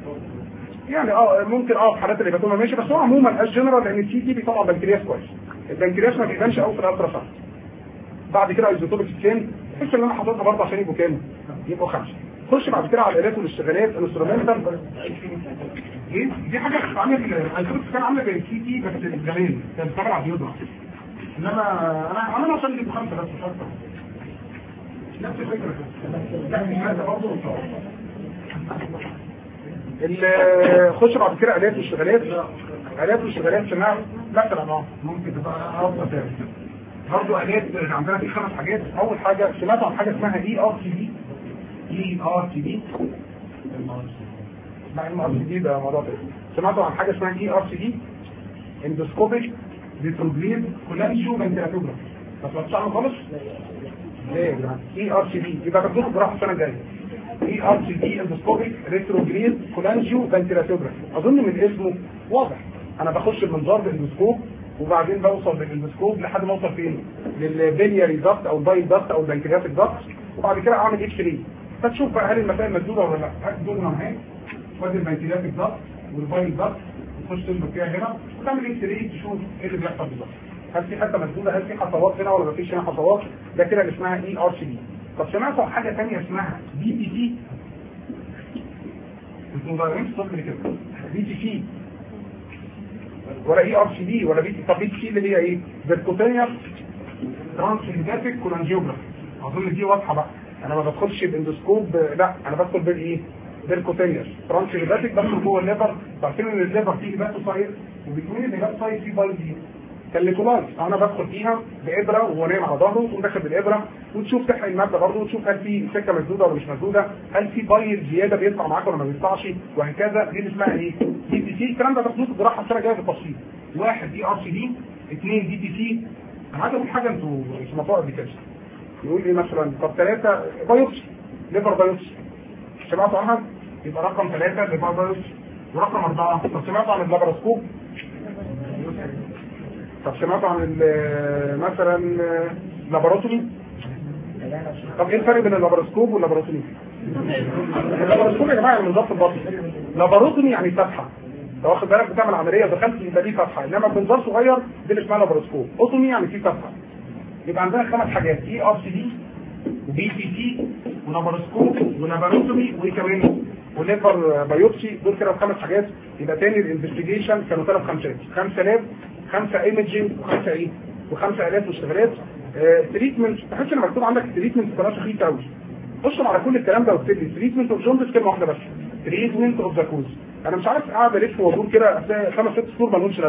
يعني ممكن في حالات الهيباتوما ماشي، بس هو عموما الجنرال لان السي تي بيطلع بنكرياس كويس. البنكرياس ما بيبانش قوي في الالترا ساوند. بعد كده ايزوتوبيك سكين، تحس ان انا حاططها برضه عشان يبقوا كام؟ يبقوا 5. خش بعد كده على الالات والاشتغالات الانسترومنتال. دي حاجه عامله الايزوتوبيك سكين عامله زي السي تي بس زمان كان بتشتغل على البيوضه، انما انا عاملها عشان يبقوا 5 بس مش اكتر. نفس الفكره لا دي برضه خش بعد كده الات واشتغالات. الات واشتغالات سماع مثلا ممكن تبقى افضل ثاني برضه. الات عندنا في 5 حاجات. اول حاجه سمعت عن حاجه اسمها اي ار تي بي. اي ار تي بي مع ام ار تي بي ده موضوع تاني. سمعتوا عن حاجه اسمها اي ار تي بي اندوسكوبيك ريتروجريد كولانجيو فنتيلاتوجراف. ما سمعتش عنه خالص؟ ليه؟ اي ار تي بي يبقى تاخدوه جراحه السنه الجايه. اي ار تي بي اندوسكوبيك ريتروجريد كولانجيو فنتيلاتوجراف. اظن من اسمه واضح، انا بخش المنظار بالاندوسكوب وبعدين بوصل بالاندوسكوب لحد ما اوصل فين؟ للبيلياري داكت او البايل داكت او البنكرياتيك داكت، وبعد كده اعمل اكس راي فتشوف بقى هل المسائل مسدوده ولا لا. هات دول اهي، وادي البنكرياتيك داكت والبايل داكت تخش تنبت فيها هنا وتعمل اكس راي تشوف ايه اللي بيحصل بالظبط. هل في حته مسدوده؟ هل في حصوات هنا ولا مفيش هنا حصوات؟ ده كده اللي اسمها اي ار سي بي. طب سمعتوا عن حاجه ثانيه اسمها بي تي سي؟ انتوا مضيعين الصبح كده. بي تي سي ولا اي ار سي بي ولا بي تي. طب بي تي سي اللي هي ايه؟ فيركوتينيا ترانسليداتيك كولانجيوجراف. اظن دي واضحه بقى. انا ما بدخلش باندوسكوب، لا انا بدخل بالايه؟ فيركوتينيا ترانسليداتيك، بدخل جوه الليفر. عارفين ان الليفر فيه هيباتوسايت وبيكون الهيباتوسايت فيه بايل دي كالليكولايت. انا بدخل فيها بابره وهو نايم على ظهره وتقوم داخل بالابره وتشوف تحقن الماده برضه وتشوف هل في سكه مسدوده ولا مش مسدوده، هل في بايل زياده بيطلع معاك ولا ما بيطلعش، وهكذا. دي اللي اسمها ايه؟ دي تي سي. الكلام ده تاخدوه في الجراحه السنه الجايه بالتفصيل. 1 دي ار سي دي، 2 دي تي سي. انا عايز اقول حاجه انتوا سمعتوها قبل كده. يقول لي مثلا طب 3 بايوبسي، ليفر بايوبسي. سمعتوا عنها؟ يبقى رقم 3 ليفر بايوبسي. ورقم 4 طب سمعتوا عن اللابراسكوب؟ طب سمعتوا عن مثلا لاباروتومي؟ طب ايه الفرق بين اللاباروسكوب واللاباروتومي؟ اللاباروسكوب يا جماعه من ضبط البطن. لاباروتومي يعني فتحه، لو واخد بالك بتعمل عمليه دخلت يبقى دي فتحه، انما بمنظار صغير دي اللي اسمها لاباروسكوب. اوتومي يعني في فتحه. يبقى عندنا 5 حاجات: اي ار سي دي وبي تي سي ولاباروسكوب ولاباروتومي وكمان وليفر بايوبسي. دول كده 5 حاجات. يبقى تاني الانفستيجيشن كانوا 3 خمسات: 5 لاب، 5 ايمجنج، و5 ايه؟ و5 الات واشتغالات. تريتمنت، تحس ان مكتوب عندك تريتمنت بلاش خفيف قوي. خش على كل الكلام ده واكتب لي تريتمنت اوف جوندس كلمه واحده بس: تريتمنت اوف ذا كوز. انا مش عارف قاعد الف وادور كده 5 6 سطور ما لهمش لازمه.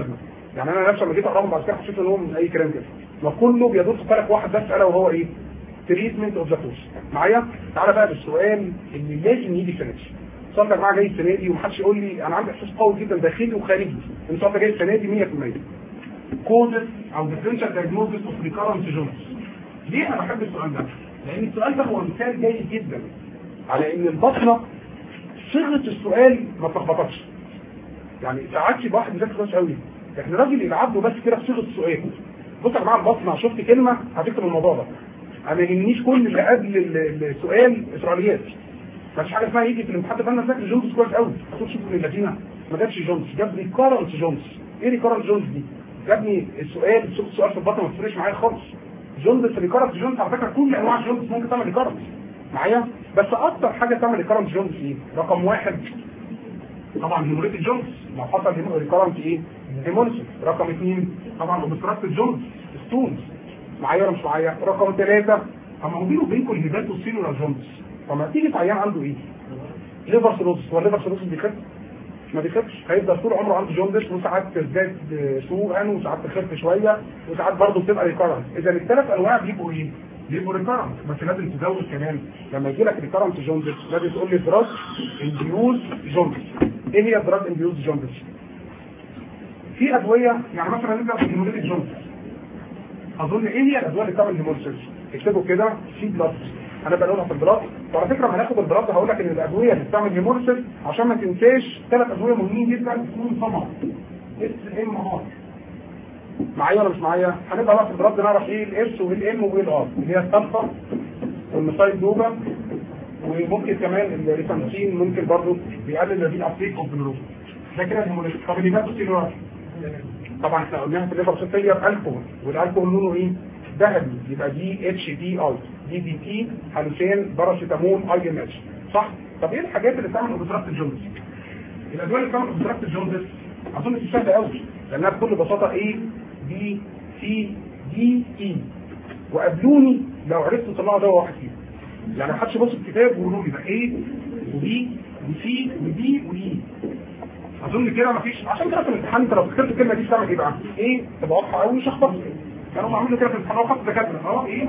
يعني انا نفسي لما جيت اقراهم بعد كده حسيت ان هو من اي كلام كده، وكله بيدور في فلك واحد بس الا وهو ايه؟ تريتمنت اوف ذا كوز. معايا؟ تعالى بقى بالسؤال اللي لازم يجي السنه دي. السؤال ده يا جماعه جاي السنه دي ومحدش يقول لي، انا عندي احساس قوي جدا داخلي وخارجي ان السؤال ده جاي السنه دي 100%. كوزز او ديفرنشال دايجنوستس اوف ريكارنت جونز. ليه انا بحب السؤال ده؟ لان السؤال ده هو مثال جيد جدا على ان البطنه صيغه السؤال ما تلخبطكش. يعني ساعات يبقى واحد مذاكر كويس قوي، احنا راجل يلعب له بس كده في صيغه السؤال. بص يا جماعه البطنه شفت كلمه هتكتب الموضوع ده. انا ما يهمنيش كل اللي قبل السؤال اسرائيليات. مفيش حاجه اسمها يجي في الامتحان ده انا ذاكر جونز كويس قوي، هتقول شوف من اللذينه ما جابش جونز، جاب ريكارنت جونز. ايه ريكارنت جونز دي؟ جابني السؤال في البطنه ما تفرقش معايا خالص. جونز ريكارنت جونز على فكره كل انواع الجونز ممكن تعمل ريكارنت معايا، بس اكتر حاجه تعمل ريكارنت جونز ايه؟ رقم واحد طبعا هيموريتيك جونز، لو حصل ريكارنت ايه؟ هيموليسيس. رقم اثنين طبعا اوبستراكتيف جونز ستونز. معايا ولا مش معايا؟ رقم ثلاثه اما هو بينه وبينكم الهيبات والسيلولار جونز. فما تيجي في عيان عنده ايه؟ ليفر سيروسس. هو الليفر سيروسس بيخف؟ ما بيخفش، هيفضل طول عمره عنده جوندس وساعات تزداد سوءا وساعات تخف شويه وساعات برضه بتبقى ريكارنت. اذا الثلاث انواع بيبقوا ايه؟ بيبقوا ريكارنت، بس لازم تزود كمان لما يجي لك ريكارنت جوندس لازم تقول لي دراج انديوز جوندس. ايه هي دراج انديوز جوندس؟ في ادويه يعني مثلا نبدا بالهيموليتيك جوندس. اظن ايه هي الادويه اللي بتعمل هيموليسيس؟ اكتبوا كده سي بلس، انا بقولها في البلاط. وعلى فكره لما هناخد البلاط هقول لك ان الادويه اللي بتعمل هيموليسيس عشان ما تنساش ثلاث ادويه مهمين جدا اسمهم طبعا اس ام ار. معايا ولا مش معايا؟ هنبقى بقى في البلاط نعرف ايه الاس والام وايه الار اللي هي الصلفه والميثايل دوبا، وممكن كمان الريفامسين ممكن برضه بيقلل الابتيك اوف جلوكوز. ده كده الهيموليسيس. طب اللي بقى السيلولار طبعا احنا قلناها في الليفر سيتيه بالكحول، والالكحول لونه ايه؟ ذهبي، يبقى دي اتش دي اي دي دي تي هالوسين باراسيتامول اي ام اتش. صح؟ طب ايه الحاجات اللي بتعمل اوبستراكتيف جوندس؟ الادويه اللي بتعمل اوبستراكتيف جوندس اظن دي سهله قوي لانها بكل بساطه ايه؟ بي سي دي اي. وقابلوني لو عرفتوا تطلعوا دواء واحد فيهم. يعني ما حدش يبص في الكتاب ويقولوا لي ده ايه وبي وسي ودي واي. اظن كده مفيش. عشان كده في الامتحان انت لو فكرت الكلمه دي بتعمل ايه بقى؟ ايه؟ تبقى واضحه قوي مش هخبط. كانوا عاملين كده في الامتحان وخط دكاتره ايه؟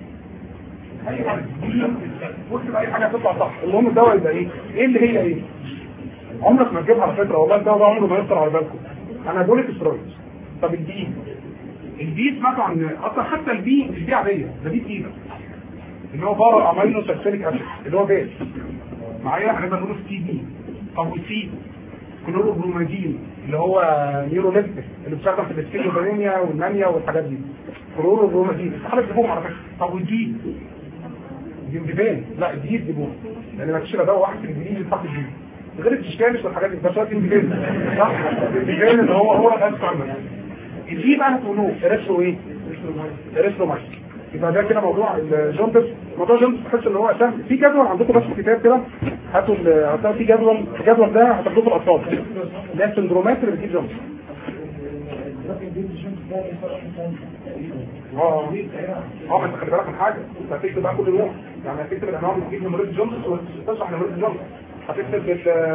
اي حاجه واكتب اي حاجه تطلع صح. المهم الدواء يبقى ايه؟ ايه اللي هي ايه؟ عمرك ما تجيبها على فكره، والله الدواء ده عمره ما يخطر على بالكم. انا بقول لك استرويد. طب البي سمعتوا عن اصلا حتى البي عاديه، ده بي تقيله اللي هو بارا امينو سالسيليك اسيد اللي هو بيس. معايا هنبقى نقول سي بي. طب والسي كلوروبرومازين اللي هو نيوروليبتيك اللي بيستخدم في السكيزوفرينيا والمانيا والحاجات دي. كلوروبرومازين استحاله تجيبوهم على فكره. طب والدي ديبان؟ لا الدي ديبون لان ما فيش الا دواء واحد في الانجليزي بتاع الدي غير التشكالش والحاجات دي. بس هو الديبان صح؟ الديبان اللي هو الاسكر. الدي بقى هتقولوه اريثرو ايه؟ اريثرومايسين. يبقى ده كده موضوع الجوندس. موضوع الجوندس تحس ان هو سهل. في جدول عندكم بس في الكتاب كده هاتوا في الجدول ده هتاخدوه في الاطفال. ده السندرومات اللي بتجيب جوندس. ما انت خلي بالك من حاجه، انت هتكتب بقى كل يوم. يعني هتكتب الانواع اللي بتجيب هيموريتيك جوندس وتشرح هيموريتيك جوندس. هتكتب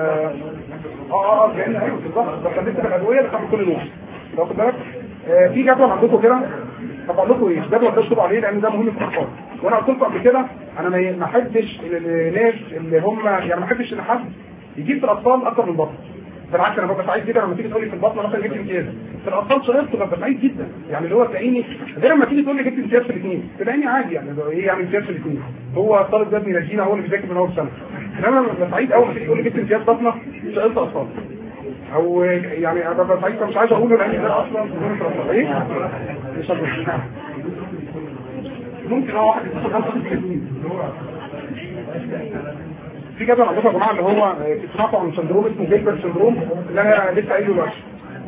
كأن ايوه بالظبط. بس هتكتب الادويه اللي بتعمل كل يوم. واخد بالك؟ في جدول عندكم كده. طب اقول لكم ايه؟ الجدول ده اكتبوا عليه لان ده مهم في الاطفال. وانا قلت لكم قبل كده انا ما احبش الناس اللي هم يعني ما احبش ان حد يجيب في الاطفال اكتر من بطن. بالعكس انا ببقى سعيد جدا لما تيجي تقول لي في البطن مثلا جبت امتياز. في الاطفال صغيرت ببقى سعيد جدا. يعني اللي هو تلاقيني غير لما تيجي تقول لي جبت امتياز في الاثنين تلاقيني عادي. يعني ايه يعني امتياز في الاثنين؟ هو الطالب ده ابن نجينا هو اللي بيذاكر من اول سنه. انما انا ببقى سعيد اول ما تيجي تقول لي جبت امتياز بطنه سالت اطفال. او يعني انا ببقى سعيد مش عايز اقوله لان ده اصلا ايه؟ ممكن واحد يتصل 35 في جدول عندكم يا جماعه اللي هو بتسمعوا عن سندروم اسمه جيلبرت سندروم اللي انا لسه قايله دلوقتي.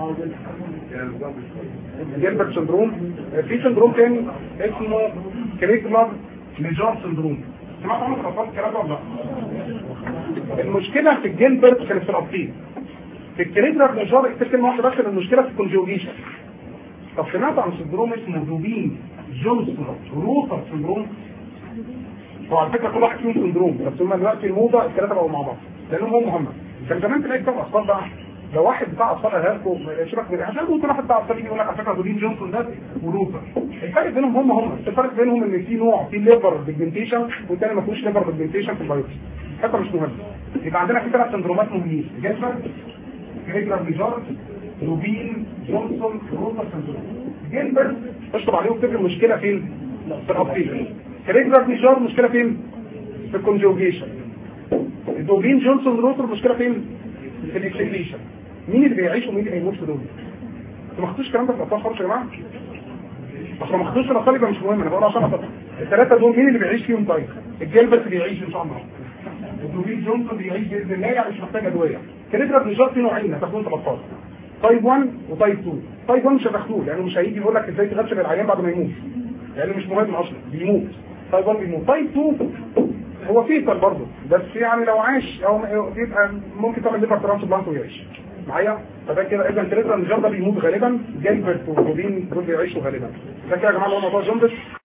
جيلبرت سندروم. في سندروم تاني اسمه كريجلر ليجار سندروم. سمعتوا عنه في الاطفال الكلام ده ولا لا؟ المشكله في الجيلبرت كانت في الابطيل. في الكريجلر ليجار اكتب كلمه واحده بس، المشكله في الكونجوجيشن. طب سمعتوا عن سندروم اسمه دوبين جونسون روتر سندروم؟ هو على فكره كل واحد فيهم سندروم بس هم دلوقتي الموضه الثلاثه بقوا مع بعض لانهم هم كان زمان تلاقي كتاب اطفال بقى لو واحد بتاع اطفال قالها لكم شبك من عشان ممكن واحد بتاع اطفال يجي يقول لك على فكره بولين جونسون ده ولوثر، الفرق بينهم هم الفرق بينهم ان في نوع فيه ليفر بيجمنتيشن والثاني ما فيهوش ليفر بيجمنتيشن في البيوبسي، حتى مش مهم. يبقى عندنا في 3 سندرومات مهمين: جيلبرت، كريجلر بيجارد، لوبين جونسون روتر سندروم. جيلبرت اشطب عليه وكتب المشكله فين؟ في الابطيل. كريجلر بيجارد مشكله فين؟ في الكونجوجيشن. لوبين جونسون روتر مشكله فين؟ في الاكسكريشن. مين اللي بيعيش ومين اللي هيموت في دول؟ انتوا ما خدتوش الكلام ده في الاطفال خالص يا جماعه؟ اصل ما خدتوش في الاطفال يبقى مش مهم، انا بقول عشان أطفال. الثلاثه دول مين اللي بيعيش فيهم طيب؟ الجيلبرت بيعيش ان شاء الله. الدوبين جونسون بيعيش باذن الله، يعني مش محتاج ادويه. كريجلر بيجارد في نوعين هتاخدوهم في الاطفال. تايب 1 وتايب 2. تايب 1 مش هتاخدوه لانه مش هيجي يقول لك ازاي تغسل العيان بعد ما يموت. لانه مش مهم اصلا، بيموت. تايب 1 بيموت. تايب 2 هو فيتال برضه، بس يعني لو عاش او يبقى ممكن تعمل ليفر ترانسبلانت ويعيش. معايا؟ فده كده اذا كريجلر بيجارد ده بيموت غالبا، جيلبرت ودوبين دول بيعيشوا غالبا. ده كده يا جماعه اللي هو موضوع جوندس.